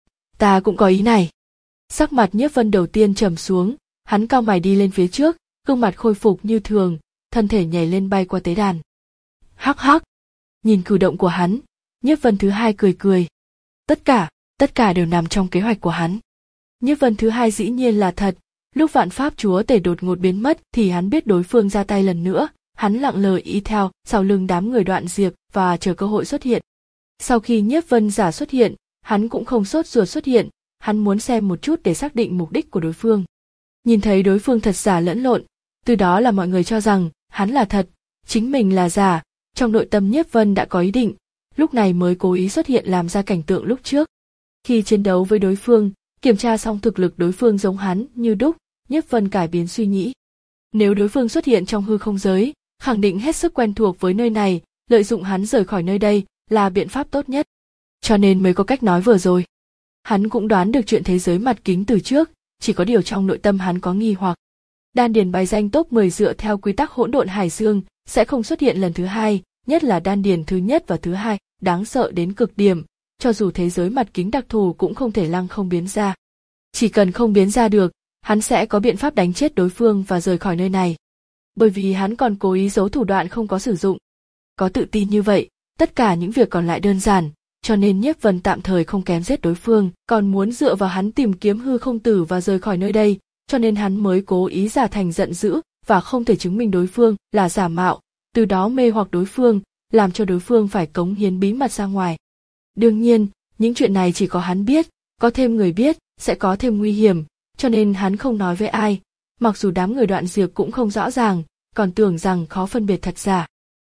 Ta cũng có ý này. Sắc mặt Nhiếp Vân đầu tiên trầm xuống, hắn cau mày đi lên phía trước, gương mặt khôi phục như thường, thân thể nhảy lên bay qua tế đàn. Hắc hắc, nhìn cử động của hắn, Nhiếp Vân thứ hai cười cười. Tất cả, tất cả đều nằm trong kế hoạch của hắn. Nhiếp Vân thứ hai dĩ nhiên là thật, lúc Vạn Pháp chúa tể đột ngột biến mất thì hắn biết đối phương ra tay lần nữa, hắn lặng lờ y theo sau lưng đám người Đoạn Diệp và chờ cơ hội xuất hiện. Sau khi Nhiếp Vân giả xuất hiện, hắn cũng không sốt ruột xuất hiện, hắn muốn xem một chút để xác định mục đích của đối phương. Nhìn thấy đối phương thật giả lẫn lộn, từ đó là mọi người cho rằng hắn là thật, chính mình là giả, trong nội tâm Nhiếp Vân đã có ý định, lúc này mới cố ý xuất hiện làm ra cảnh tượng lúc trước. Khi chiến đấu với đối phương, kiểm tra xong thực lực đối phương giống hắn như đúc, Nhiếp Vân cải biến suy nghĩ. Nếu đối phương xuất hiện trong hư không giới, khẳng định hết sức quen thuộc với nơi này, lợi dụng hắn rời khỏi nơi đây là biện pháp tốt nhất. Cho nên mới có cách nói vừa rồi. Hắn cũng đoán được chuyện thế giới mặt kính từ trước, chỉ có điều trong nội tâm hắn có nghi hoặc. Đan điền bài danh top mười dựa theo quy tắc hỗn độn hải dương sẽ không xuất hiện lần thứ hai, nhất là đan điền thứ nhất và thứ hai, đáng sợ đến cực điểm, cho dù thế giới mặt kính đặc thù cũng không thể lăng không biến ra. Chỉ cần không biến ra được, hắn sẽ có biện pháp đánh chết đối phương và rời khỏi nơi này. Bởi vì hắn còn cố ý giấu thủ đoạn không có sử dụng. Có tự tin như vậy, tất cả những việc còn lại đơn giản, cho nên Nhiếp Vân tạm thời không kém giết đối phương, còn muốn dựa vào hắn tìm kiếm hư không tử và rời khỏi nơi đây, cho nên hắn mới cố ý giả thành giận dữ và không thể chứng minh đối phương là giả mạo, từ đó mê hoặc đối phương, làm cho đối phương phải cống hiến bí mật ra ngoài. Đương nhiên, những chuyện này chỉ có hắn biết, có thêm người biết, sẽ có thêm nguy hiểm, cho nên hắn không nói với ai, mặc dù đám người Đoạn Diệp cũng không rõ ràng, còn tưởng rằng khó phân biệt thật giả.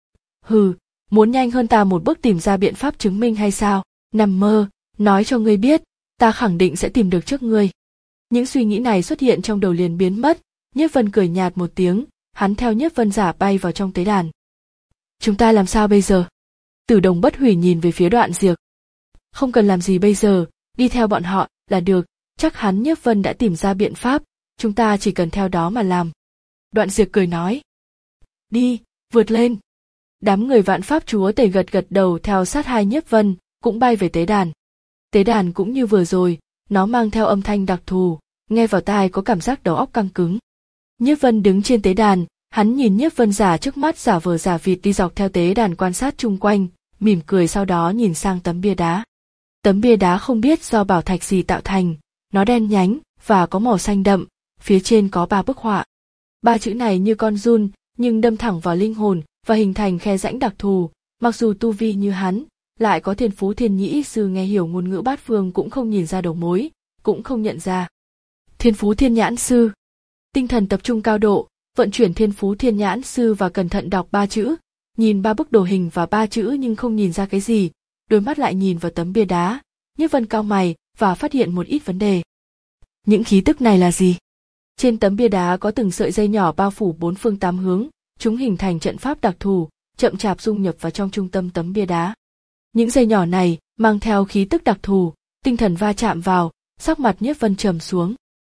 Hừ, muốn nhanh hơn ta một bước tìm ra biện pháp chứng minh hay sao? Nằm mơ, nói cho ngươi biết, ta khẳng định sẽ tìm được trước ngươi. Những suy nghĩ này xuất hiện trong đầu liền biến mất, Nhiếp Vân cười nhạt một tiếng, hắn theo Nhiếp Vân giả bay vào trong tế đàn. Chúng ta làm sao bây giờ? Tử Đồng Bất Hủy nhìn về phía Đoạn Diệp. Không cần làm gì bây giờ, đi theo bọn họ là được, chắc hắn Nhiếp Vân đã tìm ra biện pháp, chúng ta chỉ cần theo đó mà làm. Đoạn Diệp cười nói. Đi, vượt lên. Đám người Vạn Pháp chúa tể gật gật đầu theo sát hai Nhiếp Vân, cũng bay về tế đàn. Tế đàn cũng như vừa rồi, nó mang theo âm thanh đặc thù, nghe vào tai có cảm giác đầu óc căng cứng. Nhiếp Vân đứng trên tế đàn, Hắn nhìn Nhiếp Vân giả trước mắt giả vờ giả vịt đi dọc theo tế đàn quan sát chung quanh, mỉm cười sau đó nhìn sang tấm bia đá. Tấm bia đá không biết do bảo thạch gì tạo thành, nó đen nhánh và có màu xanh đậm, phía trên có ba bức họa. Ba chữ này như con giun, nhưng đâm thẳng vào linh hồn và hình thành khe rãnh đặc thù, mặc dù tu vi như hắn, lại có thiên phú thiên nhĩ sư nghe hiểu ngôn ngữ bát phương cũng không nhìn ra đầu mối, cũng không nhận ra. Thiên phú thiên nhãn sư. Tinh thần tập trung cao độ, vận chuyển thiên phú thiên nhãn sư và cẩn thận đọc ba chữ, nhìn ba bức đồ hình và ba chữ nhưng không nhìn ra cái gì, đôi mắt lại nhìn vào tấm bia đá, Nhiếp Vân cau mày và phát hiện một ít vấn đề. Những khí tức này là gì? Trên tấm bia đá có từng sợi dây nhỏ bao phủ bốn phương tám hướng, chúng hình thành trận pháp đặc thù, chậm chạp dung nhập vào trong trung tâm tấm bia đá. Những dây nhỏ này mang theo khí tức đặc thù, tinh thần va chạm vào, sắc mặt Nhiếp Vân trầm xuống.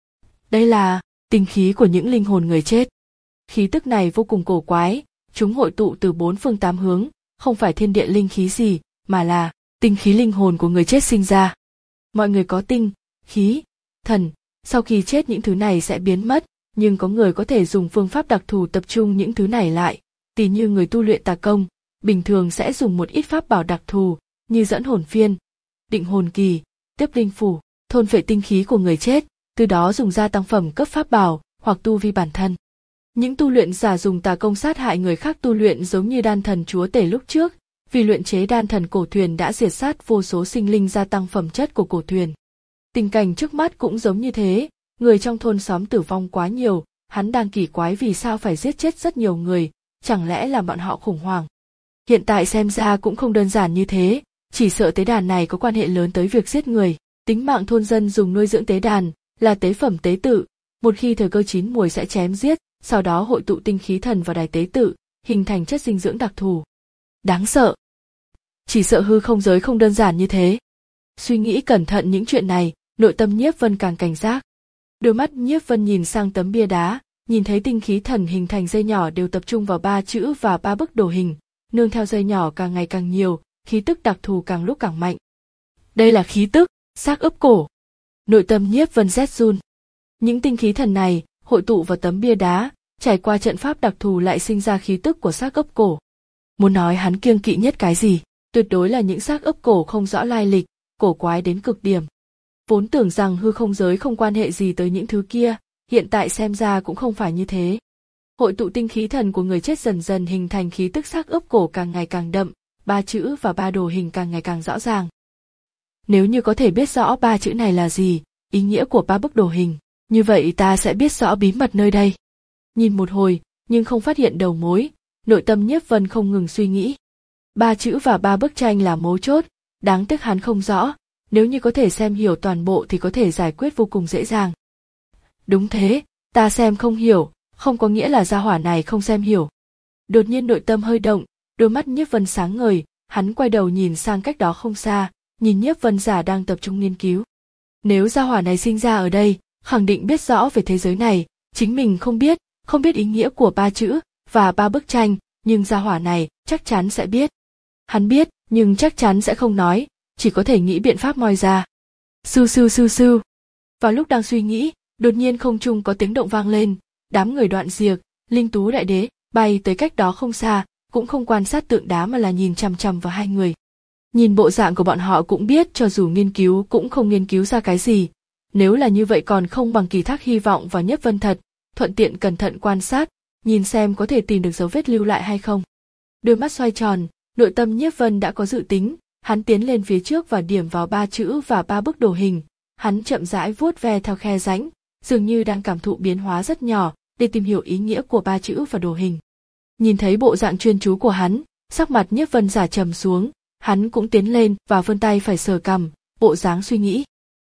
Đây là tinh khí của những linh hồn người chết. Khí tức này vô cùng cổ quái, chúng hội tụ từ bốn phương tám hướng, không phải thiên địa linh khí gì, mà là tinh khí linh hồn của người chết sinh ra. Mọi người có tinh, khí, thần, sau khi chết những thứ này sẽ biến mất, nhưng có người có thể dùng phương pháp đặc thù tập trung những thứ này lại, tỉ như người tu luyện tà công, bình thường sẽ dùng một ít pháp bảo đặc thù, như dẫn hồn phiên, định hồn kỳ, tiếp linh phủ, thôn phệ tinh khí của người chết, từ đó dùng gia tăng phẩm cấp pháp bảo, hoặc tu vi bản thân. Những tu luyện giả dùng tà công sát hại người khác tu luyện giống như đan thần chúa tể lúc trước, vì luyện chế đan thần cổ thuyền đã diệt sát vô số sinh linh gia tăng phẩm chất của cổ thuyền. Tình cảnh trước mắt cũng giống như thế, người trong thôn xóm tử vong quá nhiều, hắn đang kỳ quái vì sao phải giết chết rất nhiều người, chẳng lẽ là bọn họ khủng hoảng. Hiện tại xem ra cũng không đơn giản như thế, chỉ sợ tế đàn này có quan hệ lớn tới việc giết người. Tính mạng thôn dân dùng nuôi dưỡng tế đàn, là tế phẩm tế tự, một khi thời cơ chín muồi sẽ chém giết, sau đó hội tụ tinh khí thần vào đài tế tự, hình thành chất dinh dưỡng đặc thù. Đáng sợ. Chỉ sợ hư không giới không đơn giản như thế. Suy nghĩ cẩn thận những chuyện này, nội tâm Nhiếp Vân càng cảnh giác. Đôi mắt Nhiếp Vân nhìn sang tấm bia đá, nhìn thấy tinh khí thần hình thành dây nhỏ đều tập trung vào ba chữ và ba bức đồ hình, nương theo dây nhỏ càng ngày càng nhiều, khí tức đặc thù càng lúc càng mạnh. Đây là khí tức xác ướp cổ. Nội tâm Nhiếp Vân rét run. Những tinh khí thần này hội tụ vào tấm bia đá, trải qua trận pháp đặc thù lại sinh ra khí tức của xác ướp cổ. Muốn nói hắn kiêng kỵ nhất cái gì, tuyệt đối là những xác ướp cổ không rõ lai lịch, cổ quái đến cực điểm. Vốn tưởng rằng hư không giới không quan hệ gì tới những thứ kia, hiện tại xem ra cũng không phải như thế. Hội tụ tinh khí thần của người chết dần dần hình thành khí tức xác ướp cổ càng ngày càng đậm, ba chữ và ba đồ hình càng ngày càng rõ ràng. Nếu như có thể biết rõ ba chữ này là gì, ý nghĩa của ba bức đồ hình, như vậy ta sẽ biết rõ bí mật nơi đây. Nhìn một hồi, nhưng không phát hiện đầu mối, nội tâm Nhiếp Vân không ngừng suy nghĩ. Ba chữ và ba bức tranh là mấu chốt, đáng tiếc hắn không rõ, nếu như có thể xem hiểu toàn bộ thì có thể giải quyết vô cùng dễ dàng. Đúng thế, ta xem không hiểu, không có nghĩa là gia hỏa này không xem hiểu. Đột nhiên nội tâm hơi động, đôi mắt Nhiếp Vân sáng ngời, hắn quay đầu nhìn sang cách đó không xa, nhìn Nhiếp Vân giả đang tập trung nghiên cứu. Nếu gia hỏa này sinh ra ở đây, khẳng định biết rõ về thế giới này, chính mình không biết, không biết ý nghĩa của ba chữ và ba bức tranh, nhưng gia hỏa này chắc chắn sẽ biết. Hắn biết, nhưng chắc chắn sẽ không nói, chỉ có thể nghĩ biện pháp moi ra. Sưu sưu sưu sưu. Vào lúc đang suy nghĩ, đột nhiên không trung có tiếng động vang lên, đám người Đoạn Diệc, Linh Tú Đại Đế bay tới cách đó không xa, cũng không quan sát tượng đá mà là nhìn chằm chằm vào hai người. Nhìn bộ dạng của bọn họ cũng biết cho dù nghiên cứu cũng không nghiên cứu ra cái gì, nếu là như vậy còn không bằng kỳ thác hy vọng vào Nhiếp Vân thật, thuận tiện cẩn thận quan sát, nhìn xem có thể tìm được dấu vết lưu lại hay không. Đôi mắt xoay tròn, nội tâm Nhiếp Vân đã có dự tính, hắn tiến lên phía trước và điểm vào ba chữ và ba bức đồ hình, hắn chậm rãi vuốt ve theo khe rãnh, dường như đang cảm thụ biến hóa rất nhỏ để tìm hiểu ý nghĩa của ba chữ và đồ hình. Nhìn thấy bộ dạng chuyên chú của hắn, sắc mặt Nhiếp Vân giả trầm xuống, hắn cũng tiến lên và vươn tay phải sờ cằm, bộ dáng suy nghĩ.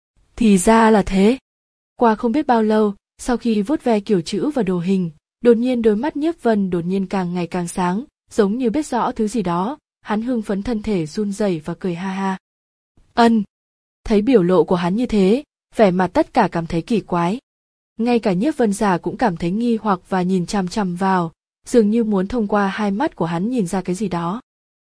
Thì ra là thế. Qua không biết bao lâu, sau khi vuốt ve kiểu chữ và đồ hình, đột nhiên đôi mắt Nhiếp Vân đột nhiên càng ngày càng sáng, giống như biết rõ thứ gì đó, hắn hưng phấn thân thể run rẩy và cười ha ha. Ân. Thấy biểu lộ của hắn như thế, vẻ mặt tất cả cảm thấy kỳ quái. Ngay cả Nhiếp Vân giả cũng cảm thấy nghi hoặc và nhìn chằm chằm vào, dường như muốn thông qua hai mắt của hắn nhìn ra cái gì đó.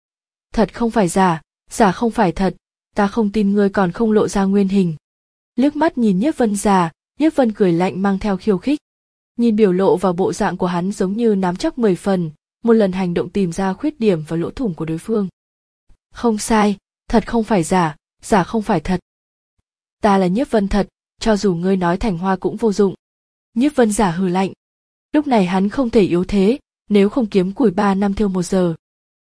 Thật không phải giả, giả không phải thật, ta không tin ngươi còn không lộ ra nguyên hình. Liếc mắt nhìn Nhiếp Vân giả, Nhiếp Vân cười lạnh mang theo khiêu khích. Nhìn biểu lộ và bộ dạng của hắn giống như nắm chắc mười phần, một lần hành động tìm ra khuyết điểm và lỗ thủng của đối phương. Không sai, thật không phải giả, giả không phải thật. Ta là Nhiếp Vân thật, cho dù ngươi nói thành hoa cũng vô dụng. Nhiếp Vân giả hừ lạnh. Lúc này hắn không thể yếu thế, nếu không kiếm củi ba năm thiêu một giờ.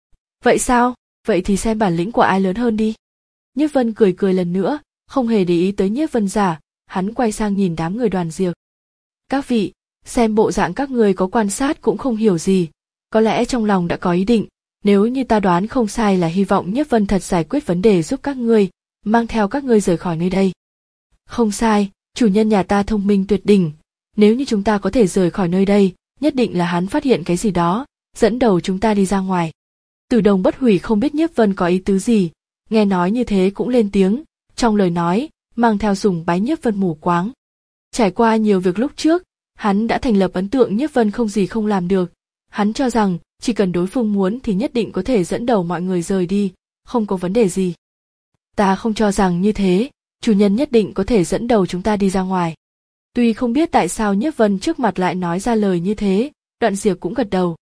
Vậy sao, vậy thì xem bản lĩnh của ai lớn hơn đi. Nhiếp Vân cười cười lần nữa, không hề để ý tới Nhiếp Vân giả, hắn quay sang nhìn đám người Đoàn Diệp. Các vị, xem bộ dạng các người có quan sát cũng không hiểu gì, có lẽ trong lòng đã có ý định, nếu như ta đoán không sai là hy vọng Nhiếp Vân thật giải quyết vấn đề giúp các ngươi, mang theo các ngươi rời khỏi nơi đây. Không sai, chủ nhân nhà ta thông minh tuyệt đỉnh, nếu như chúng ta có thể rời khỏi nơi đây, nhất định là hắn phát hiện cái gì đó, dẫn đầu chúng ta đi ra ngoài. Tử Đồng Bất Hủy không biết Nhiếp Vân có ý tứ gì, nghe nói như thế cũng lên tiếng, trong lời nói, mang theo sùng bái Nhiếp Vân mù quáng. Trải qua nhiều việc lúc trước, hắn đã thành lập ấn tượng Nhiếp Vân không gì không làm được, hắn cho rằng, chỉ cần đối phương muốn thì nhất định có thể dẫn đầu mọi người rời đi, không có vấn đề gì. Ta không cho rằng như thế, chủ nhân nhất định có thể dẫn đầu chúng ta đi ra ngoài. Tuy không biết tại sao Nhiếp Vân trước mặt lại nói ra lời như thế, Đoạn Diệp cũng gật đầu.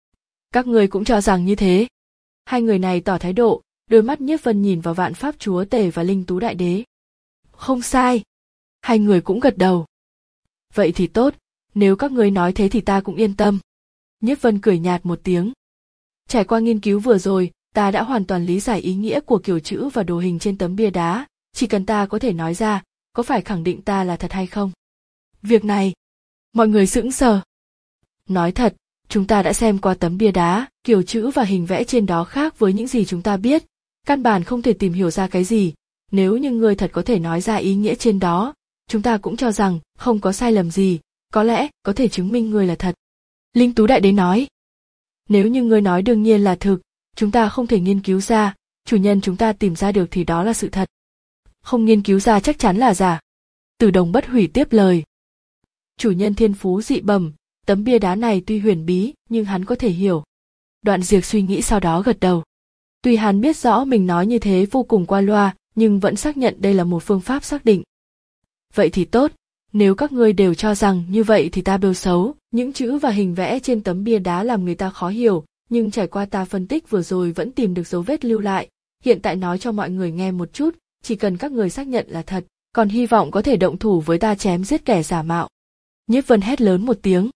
Các người cũng cho rằng như thế. Hai người này tỏ thái độ, đôi mắt Nhiếp Vân nhìn vào Vạn Pháp Chúa Tể và Linh Tú Đại Đế. Không sai. Hai người cũng gật đầu. Vậy thì tốt, nếu các người nói thế thì ta cũng yên tâm. Nhiếp Vân cười nhạt một tiếng. Trải qua nghiên cứu vừa rồi, ta đã hoàn toàn lý giải ý nghĩa của kiểu chữ và đồ hình trên tấm bia đá, chỉ cần ta có thể nói ra, có phải khẳng định ta là thật hay không? Việc này, mọi người sững sờ. Nói thật, chúng ta đã xem qua tấm bia đá, kiểu chữ và hình vẽ trên đó khác với những gì chúng ta biết, căn bản không thể tìm hiểu ra cái gì, nếu như ngươi thật có thể nói ra ý nghĩa trên đó, chúng ta cũng cho rằng không có sai lầm gì, có lẽ có thể chứng minh ngươi là thật. Linh Tú Đại Đế nói. Nếu như ngươi nói đương nhiên là thực, chúng ta không thể nghiên cứu ra, chủ nhân chúng ta tìm ra được thì đó là sự thật. Không nghiên cứu ra chắc chắn là giả. Tử Đồng Bất Hủy tiếp lời. Chủ nhân thiên phú dị bẩm, tấm bia đá này tuy huyền bí nhưng hắn có thể hiểu. Đoạn Diệp suy nghĩ sau đó gật đầu. Tuy hắn biết rõ mình nói như thế vô cùng qua loa, nhưng vẫn xác nhận đây là một phương pháp xác định. Vậy thì tốt, nếu các ngươi đều cho rằng như vậy thì ta bêu xấu, những chữ và hình vẽ trên tấm bia đá làm người ta khó hiểu, nhưng trải qua ta phân tích vừa rồi vẫn tìm được dấu vết lưu lại, hiện tại nói cho mọi người nghe một chút, chỉ cần các người xác nhận là thật, còn hy vọng có thể động thủ với ta chém giết kẻ giả mạo. Nhiếp Vân hét lớn một tiếng.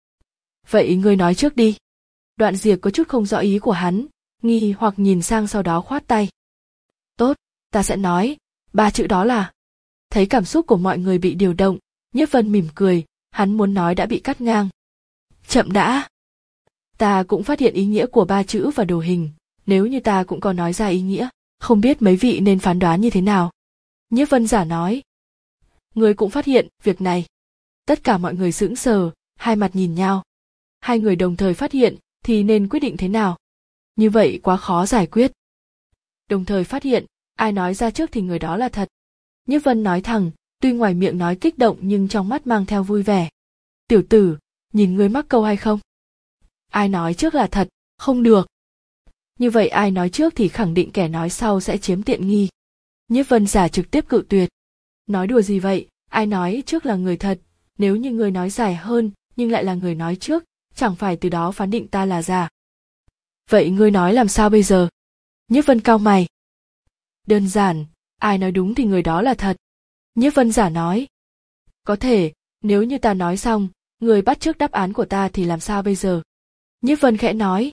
Vậy ngươi nói trước đi. Đoạn Diệp có chút không rõ ý của hắn, nghi hoặc nhìn sang sau đó khoát tay. Tốt, ta sẽ nói, ba chữ đó là. Thấy cảm xúc của mọi người bị điều động, Nhiếp Vân mỉm cười, hắn muốn nói đã bị cắt ngang. Chậm đã. Ta cũng phát hiện ý nghĩa của ba chữ và đồ hình, nếu như ta cũng có nói ra ý nghĩa, không biết mấy vị nên phán đoán như thế nào. Nhiếp Vân giả nói. Người cũng phát hiện việc này. Tất cả mọi người sững sờ, hai mặt nhìn nhau. Hai người đồng thời phát hiện, thì nên quyết định thế nào? Như vậy quá khó giải quyết. Đồng thời phát hiện, ai nói ra trước thì người đó là thật. Nhiếp Vân nói thẳng, tuy ngoài miệng nói kích động nhưng trong mắt mang theo vui vẻ. Tiểu tử, nhìn ngươi mắc câu hay không? Ai nói trước là thật, không được. Như vậy ai nói trước thì khẳng định kẻ nói sau sẽ chiếm tiện nghi. Nhiếp Vân giả trực tiếp cự tuyệt. Nói đùa gì vậy, ai nói trước là người thật, nếu như người nói dài hơn nhưng lại là người nói trước, chẳng phải từ đó phán định ta là giả. Vậy ngươi nói làm sao bây giờ? Nhiếp Vân cau mày. Đơn giản, ai nói đúng thì người đó là thật. Nhiếp Vân giả nói. Có thể, nếu như ta nói xong, người bắt chước đáp án của ta thì làm sao bây giờ? Nhiếp Vân khẽ nói.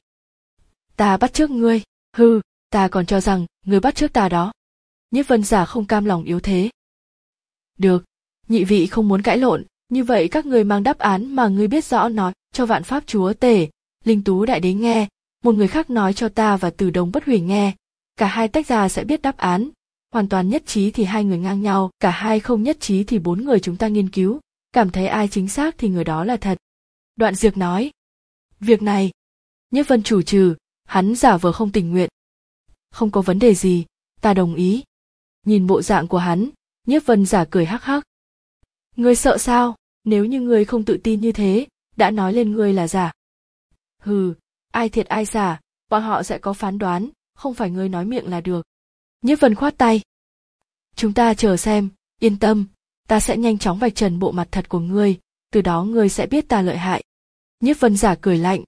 Ta bắt chước ngươi, hừ, ta còn cho rằng ngươi bắt chước ta đó. Nhiếp Vân giả không cam lòng yếu thế. Được, nhị vị không muốn cãi lộn, như vậy các người mang đáp án mà ngươi biết rõ nói cho Vạn Pháp Chúa Tể, Linh Tú Đại Đế nghe, một người khác nói cho ta và Tử Đồng Bất Hủy nghe, cả hai tách ra sẽ biết đáp án, hoàn toàn nhất trí thì hai người ngang nhau, cả hai không nhất trí thì bốn người chúng ta nghiên cứu, cảm thấy ai chính xác thì người đó là thật. Đoạn Diệp nói. Việc này, Nhiếp Vân chủ trừ, hắn giả vờ không tình nguyện. Không có vấn đề gì, ta đồng ý. Nhìn bộ dạng của hắn, Nhiếp Vân giả cười hắc hắc. Ngươi sợ sao, nếu như ngươi không tự tin như thế, đã nói lên ngươi là giả. Hừ, ai thiệt ai giả, bọn họ sẽ có phán đoán, không phải ngươi nói miệng là được. Nhiếp Vân khoát tay. Chúng ta chờ xem, yên tâm, ta sẽ nhanh chóng vạch trần bộ mặt thật của ngươi, từ đó ngươi sẽ biết ta lợi hại. Nhiếp Vân Giả cười lạnh.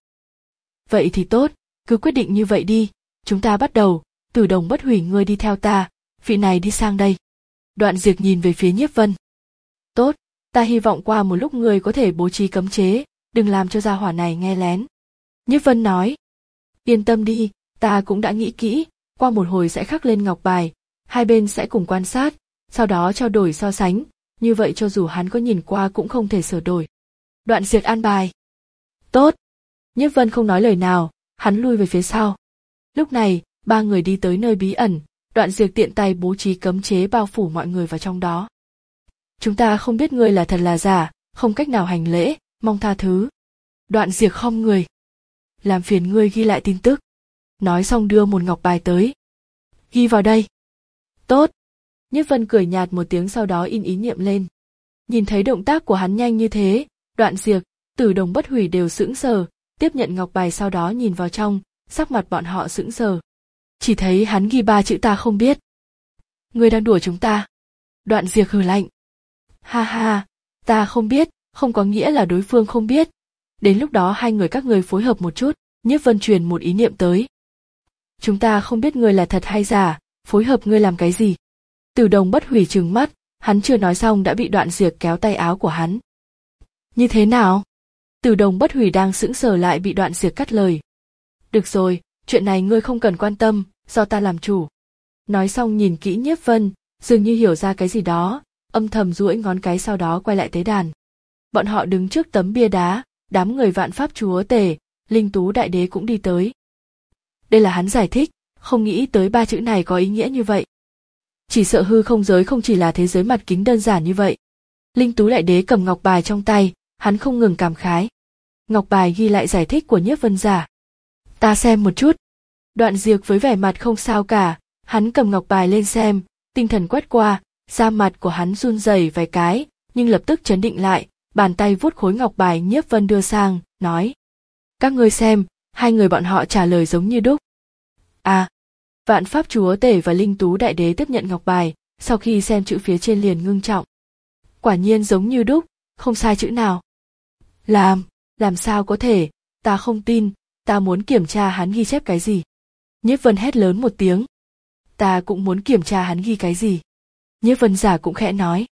Vậy thì tốt, cứ quyết định như vậy đi, chúng ta bắt đầu, Tử Đồng Bất Hủy ngươi đi theo ta, vị này đi sang đây. Đoạn Diệp nhìn về phía Nhiếp Vân. Tốt, ta hy vọng qua một lúc ngươi có thể bố trí cấm chế, đừng làm cho gia hỏa này nghe lén. Nhiếp Vân nói. Yên tâm đi, ta cũng đã nghĩ kỹ, qua một hồi sẽ khắc lên ngọc bài, hai bên sẽ cùng quan sát, sau đó trao đổi so sánh, như vậy cho dù hắn có nhìn qua cũng không thể sửa đổi. Đoạn Diệp an bài. Tốt. Nhiếp Vân không nói lời nào, hắn lui về phía sau. Lúc này, ba người đi tới nơi bí ẩn, Đoạn Diệp tiện tay bố trí cấm chế bao phủ mọi người vào trong đó. Chúng ta không biết ngươi là thật là giả, không cách nào hành lễ, mong tha thứ. Đoạn Diệp khom người. Làm phiền ngươi ghi lại tin tức. Nói xong đưa một ngọc bài tới. Ghi vào đây. Tốt. Nhiếp Vân cười nhạt một tiếng sau đó in ý niệm lên. Nhìn thấy động tác của hắn nhanh như thế, Đoạn Diệp, Tử Đồng Bất Hủy đều sững sờ, tiếp nhận ngọc bài sau đó nhìn vào trong, sắc mặt bọn họ sững sờ. Chỉ thấy hắn ghi ba chữ ta không biết. Ngươi đang đùa chúng ta. Đoạn Diệp hừ lạnh. Ha ha, ta không biết, không có nghĩa là đối phương không biết. Đến lúc đó hai người các ngươi phối hợp một chút, Nhiếp Vân truyền một ý niệm tới. Chúng ta không biết ngươi là thật hay giả, phối hợp ngươi làm cái gì? Tử Đồng Bất Hủy trừng mắt, hắn chưa nói xong đã bị Đoạn Diệp kéo tay áo của hắn. Như thế nào? Tử Đồng Bất Hủy đang sững sờ lại bị Đoạn Diệp cắt lời. Được rồi, chuyện này ngươi không cần quan tâm, do ta làm chủ. Nói xong nhìn kỹ Nhiếp Vân, dường như hiểu ra cái gì đó, âm thầm duỗi ngón cái sau đó quay lại tế đàn. Bọn họ đứng trước tấm bia đá, đám người Vạn Pháp Chúa Tể, Linh Tú Đại Đế cũng đi tới. Đây là hắn giải thích, không nghĩ tới ba chữ này có ý nghĩa như vậy. Chỉ sợ hư không giới không chỉ là thế giới mặt kính đơn giản như vậy. Linh Tú Đại Đế cầm ngọc bài trong tay, hắn không ngừng cảm khái. Ngọc bài ghi lại giải thích của Nhiếp Vân Giả. Ta xem một chút. Đoạn Diệp với vẻ mặt không sao cả, hắn cầm ngọc bài lên xem, tinh thần quét qua, da mặt của hắn run rẩy vài cái, nhưng lập tức trấn định lại, bàn tay vuốt khối ngọc bài Nhiếp Vân đưa sang, nói. Các ngươi xem, hai người bọn họ trả lời giống như đúc. À, Vạn Pháp Chúa Tể và Linh Tú Đại Đế tiếp nhận ngọc bài, sau khi xem chữ phía trên liền ngưng trọng. Quả nhiên giống như đúc, không sai chữ nào. Làm, làm sao có thể, ta không tin, ta muốn kiểm tra hắn ghi chép cái gì. Nhiếp Vân hét lớn một tiếng. Ta cũng muốn kiểm tra hắn ghi cái gì. Nhiếp Vân Giả cũng khẽ nói.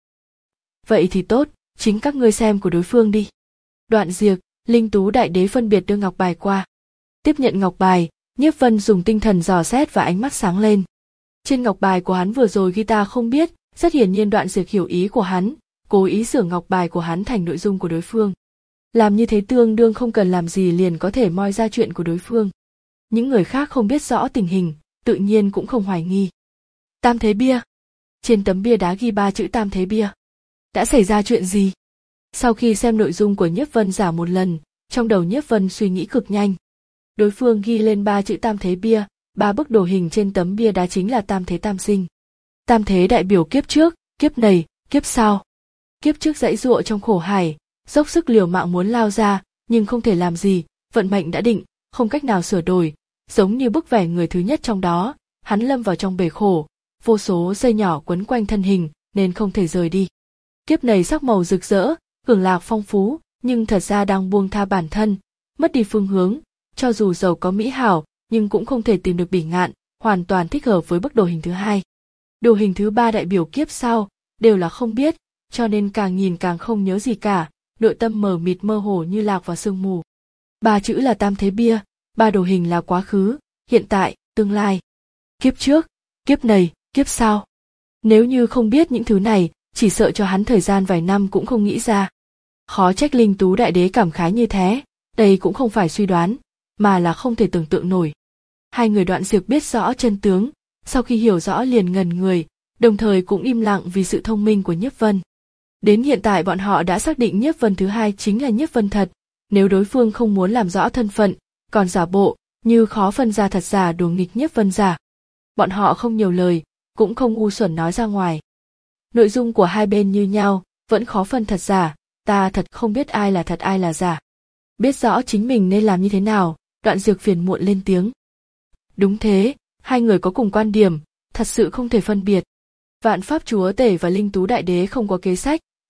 Vậy thì tốt, chính các ngươi xem của đối phương đi. Đoạn Diệp, Linh Tú Đại Đế phân biệt đưa ngọc bài qua. Tiếp nhận ngọc bài, Nhiếp Vân dùng tinh thần dò xét và ánh mắt sáng lên. Trên ngọc bài của hắn vừa rồi ghi ta không biết, rất hiển nhiên Đoạn Diệp hiểu ý của hắn, cố ý sửa ngọc bài của hắn thành nội dung của đối phương. Làm như thế tương đương không cần làm gì liền có thể moi ra chuyện của đối phương. Những người khác không biết rõ tình hình, tự nhiên cũng không hoài nghi. Tam Thế Bia. Trên tấm bia đá ghi ba chữ Tam Thế Bia. Đã xảy ra chuyện gì? Sau khi xem nội dung của Nhiếp Vân Giả một lần, trong đầu Nhiếp Vân suy nghĩ cực nhanh. Đối phương ghi lên ba chữ Tam Thế Bia, ba bức đồ hình trên tấm bia đá chính là Tam Thế Tam Sinh. Tam Thế đại biểu kiếp trước, kiếp này, kiếp sau. Kiếp trước dãy dụa trong khổ hải, dốc sức liều mạng muốn lao ra, nhưng không thể làm gì, vận mệnh đã định, không cách nào sửa đổi, giống như bức vẽ người thứ nhất trong đó, hắn lâm vào trong bể khổ, vô số dây nhỏ quấn quanh thân hình, nên không thể rời đi. Kiếp này sắc màu rực rỡ, hưởng lạc phong phú, nhưng thật ra đang buông tha bản thân, mất đi phương hướng, cho dù giàu có mỹ hảo, nhưng cũng không thể tìm được bỉ ngạn, hoàn toàn thích hợp với bức đồ hình thứ hai. Đồ hình thứ ba đại biểu kiếp sau, đều là không biết, cho nên càng nhìn càng không nhớ gì cả, nội tâm mờ mịt mơ hồ như lạc vào sương mù. Ba chữ là Tam Thế Bia, ba đồ hình là quá khứ, hiện tại, tương lai. Kiếp trước, kiếp này, kiếp sau. Nếu như không biết những thứ này, chỉ sợ cho hắn thời gian vài năm cũng không nghĩ ra. Khó trách Linh Tú Đại Đế cảm khái như thế, đây cũng không phải suy đoán, mà là không thể tưởng tượng nổi. Hai người Đoạn Diệp biết rõ chân tướng, sau khi hiểu rõ liền ngần người, đồng thời cũng im lặng vì sự thông minh của Nhiếp Vân. Đến hiện tại bọn họ đã xác định Nhiếp Vân thứ hai chính là Nhiếp Vân thật, nếu đối phương không muốn làm rõ thân phận, còn giả bộ, như khó phân ra thật giả đùa nghịch Nhiếp Vân giả. Bọn họ không nhiều lời, cũng không ngu xuẩn nói ra ngoài. Nội dung của hai bên như nhau, vẫn khó phân thật giả, ta thật không biết ai là thật ai là giả. Biết rõ chính mình nên làm như thế nào, Đoạn Diệp phiền muộn lên tiếng. Đúng thế, hai người có cùng quan điểm, thật sự không thể phân biệt. Vạn Pháp Chúa Tể và Linh Tú Đại Đế không có kế sách,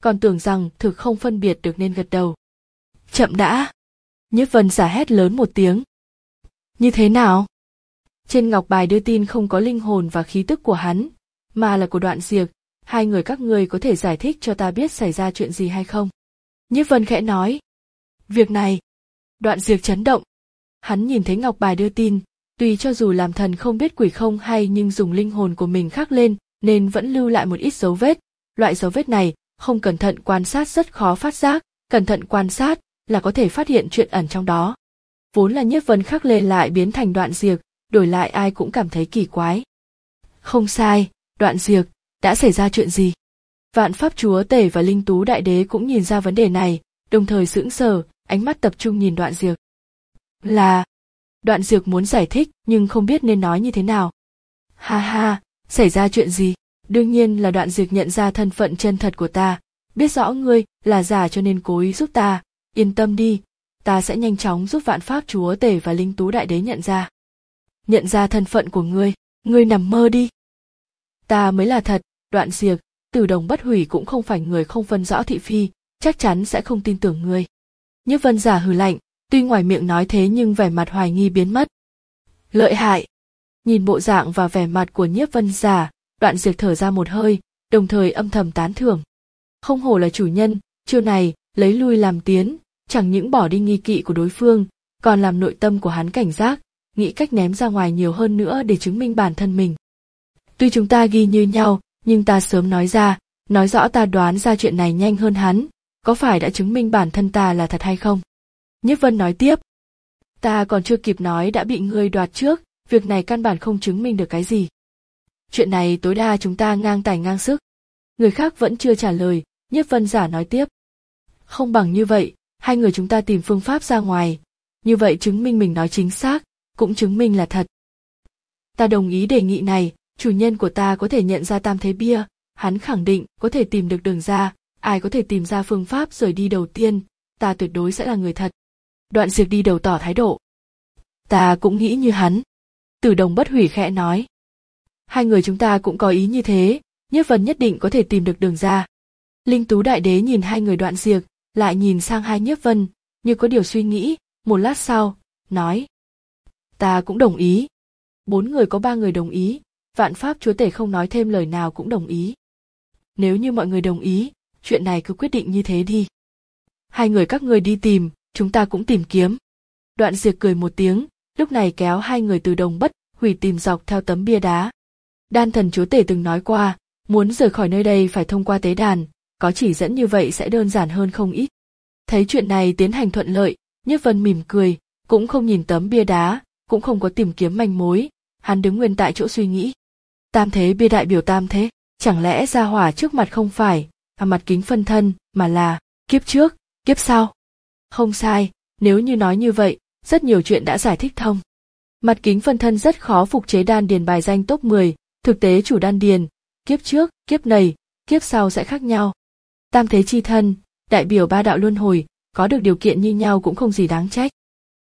còn tưởng rằng thực không phân biệt được nên gật đầu. Chậm đã! Nhiếp Vân Giả hét lớn một tiếng. Như thế nào? Trên ngọc bài đưa tin không có linh hồn và khí tức của hắn, mà là của Đoạn Diệp. Hai người các ngươi có thể giải thích cho ta biết xảy ra chuyện gì hay không? Nhiếp Vân khẽ nói. Việc này. Đoạn Diệp chấn động. Hắn nhìn thấy ngọc bài đưa tin, tuy cho dù làm thần không biết quỷ không hay nhưng dùng linh hồn của mình khắc lên nên vẫn lưu lại một ít dấu vết. Loại dấu vết này không cẩn thận quan sát rất khó phát giác, cẩn thận quan sát là có thể phát hiện chuyện ẩn trong đó. Vốn là Nhiếp Vân khắc lên lại biến thành Đoạn Diệp, đổi lại ai cũng cảm thấy kỳ quái. Không sai, Đoạn Diệp, đã xảy ra chuyện gì? Vạn Pháp Chúa Tể và Linh Tú Đại Đế cũng nhìn ra vấn đề này, đồng thời sững sờ, ánh mắt tập trung nhìn Đoạn Diệp. Là... Đoạn Diệp muốn giải thích nhưng không biết nên nói như thế nào. Ha ha, xảy ra chuyện gì? Đương nhiên là Đoạn Diệp nhận ra thân phận chân thật của ta, biết rõ ngươi là giả cho nên cố ý giúp ta, yên tâm đi, ta sẽ nhanh chóng giúp Vạn Pháp Chúa Tể và Linh Tú Đại Đế nhận ra. Nhận ra thân phận của ngươi, ngươi nằm mơ đi. Ta mới là thật, Đoạn Diệp, Tử Đồng Bất Hủy cũng không phải người không phân rõ thị phi, chắc chắn sẽ không tin tưởng ngươi. Nhiếp Vân Giả hừ lạnh, tuy ngoài miệng nói thế nhưng vẻ mặt hoài nghi biến mất. Lợi hại! Nhìn bộ dạng và vẻ mặt của Nhiếp Vân Giả, Đoạn Diệp thở ra một hơi, đồng thời âm thầm tán thưởng. Không hổ là chủ nhân, chiêu này, lấy lui làm tiến, chẳng những bỏ đi nghi kỵ của đối phương, còn làm nội tâm của hắn cảnh giác, nghĩ cách ném ra ngoài nhiều hơn nữa để chứng minh bản thân mình. Tuy chúng ta ghi như nhau, nhưng ta sớm nói ra, nói rõ ta đoán ra chuyện này nhanh hơn hắn, có phải đã chứng minh bản thân ta là thật hay không? Nhiếp Vân nói tiếp. Ta còn chưa kịp nói đã bị ngươi đoạt trước, việc này căn bản không chứng minh được cái gì. Chuyện này tối đa chúng ta ngang tài ngang sức. Người khác vẫn chưa trả lời, Nhiếp Vân Giả nói tiếp. Không bằng như vậy, hai người chúng ta tìm phương pháp ra ngoài, như vậy chứng minh mình nói chính xác, cũng chứng minh là thật. Ta đồng ý đề nghị này, chủ nhân của ta có thể nhận ra tam thế bia, hắn khẳng định có thể tìm được đường ra, ai có thể tìm ra phương pháp rời đi đầu tiên, ta tuyệt đối sẽ là người thật. Đoạn Diệp đi đầu tỏ thái độ. Ta cũng nghĩ như hắn. Tử Đồng Bất Hủy khẽ nói. Hai người chúng ta cũng có ý như thế, Nhiếp Vân nhất định có thể tìm được đường ra. Linh Tú Đại Đế nhìn hai người Đoạn Diệp, lại nhìn sang hai Nhiếp Vân, như có điều suy nghĩ, một lát sau, nói. Ta cũng đồng ý. Bốn người có ba người đồng ý, Vạn Pháp Chúa Tể không nói thêm lời nào cũng đồng ý. Nếu như mọi người đồng ý, chuyện này cứ quyết định như thế đi. Hai người các ngươi đi tìm, chúng ta cũng tìm kiếm. Đoạn Diệp cười một tiếng, lúc này kéo hai người từ Đồng Bất Hủy tìm dọc theo tấm bia đá. Đan Thần Chúa Tể từng nói qua, muốn rời khỏi nơi đây phải thông qua tế đàn, có chỉ dẫn như vậy sẽ đơn giản hơn không ít. Thấy chuyện này tiến hành thuận lợi, Nhiếp Vân mỉm cười, cũng không nhìn tấm bia đá, cũng không có tìm kiếm manh mối, hắn đứng nguyên tại chỗ suy nghĩ. Tam thế bia đại biểu tam thế, chẳng lẽ gia hỏa trước mặt không phải là mặt kính phân thân, mà là kiếp trước, kiếp sau? Không sai, nếu như nói như vậy, rất nhiều chuyện đã giải thích thông. Mặt kính phân thân rất khó phục chế đan điền bài danh top mười, thực tế chủ đan điền, kiếp trước, kiếp này, kiếp sau sẽ khác nhau. Tam thế chi thân, đại biểu ba đạo luân hồi, có được điều kiện như nhau cũng không gì đáng trách.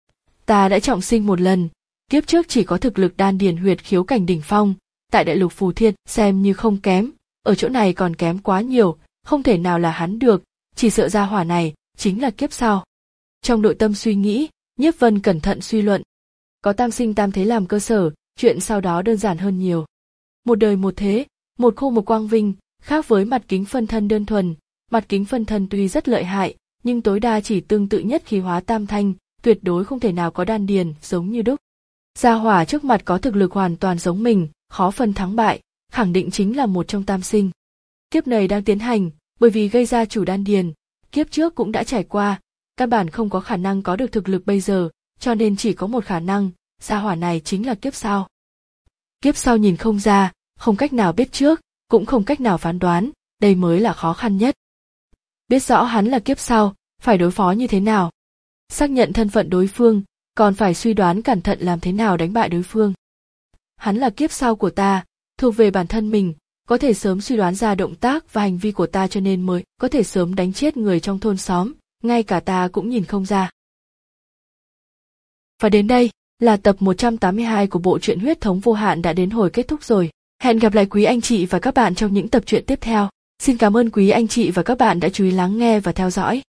Ta đã trọng sinh một lần, kiếp trước chỉ có thực lực đan điền huyệt khiếu cảnh đỉnh phong, tại đại lục Phù Thiên xem như không kém, ở chỗ này còn kém quá nhiều, không thể nào là hắn được, chỉ sợ gia hỏa này chính là kiếp sau. Trong nội tâm suy nghĩ, Nhiếp Vân cẩn thận suy luận. Có tam sinh tam thế làm cơ sở, chuyện sau đó đơn giản hơn nhiều. Một đời một thế, một khô một quang vinh, khác với mặt kính phân thân đơn thuần, mặt kính phân thân tuy rất lợi hại, nhưng tối đa chỉ tương tự nhất khí hóa tam thanh, tuyệt đối không thể nào có đan điền giống như đúc. Gia hỏa trước mặt có thực lực hoàn toàn giống mình, khó phân thắng bại, khẳng định chính là một trong tam sinh. Kiếp này đang tiến hành, bởi vì gây ra chủ đan điền, kiếp trước cũng đã trải qua, căn bản không có khả năng có được thực lực bây giờ, cho nên chỉ có một khả năng, gia hỏa này chính là kiếp sau. Kiếp sau nhìn không ra, không cách nào biết trước, cũng không cách nào phán đoán, đây mới là khó khăn nhất. Biết rõ hắn là kiếp sau, phải đối phó như thế nào? Xác nhận thân phận đối phương, còn phải suy đoán cẩn thận làm thế nào đánh bại đối phương. Hắn là kiếp sau của ta, thuộc về bản thân mình, có thể sớm suy đoán ra động tác và hành vi của ta cho nên mới có thể sớm đánh chết người trong thôn xóm, ngay cả ta cũng nhìn không ra. Và đến đây là tập một trăm tám mươi hai của bộ truyện Huyết Thống Vô Hạn đã đến hồi kết thúc rồi. Hẹn gặp lại quý anh chị và các bạn trong những tập truyện tiếp theo. Xin cảm ơn quý anh chị và các bạn đã chú ý lắng nghe và theo dõi.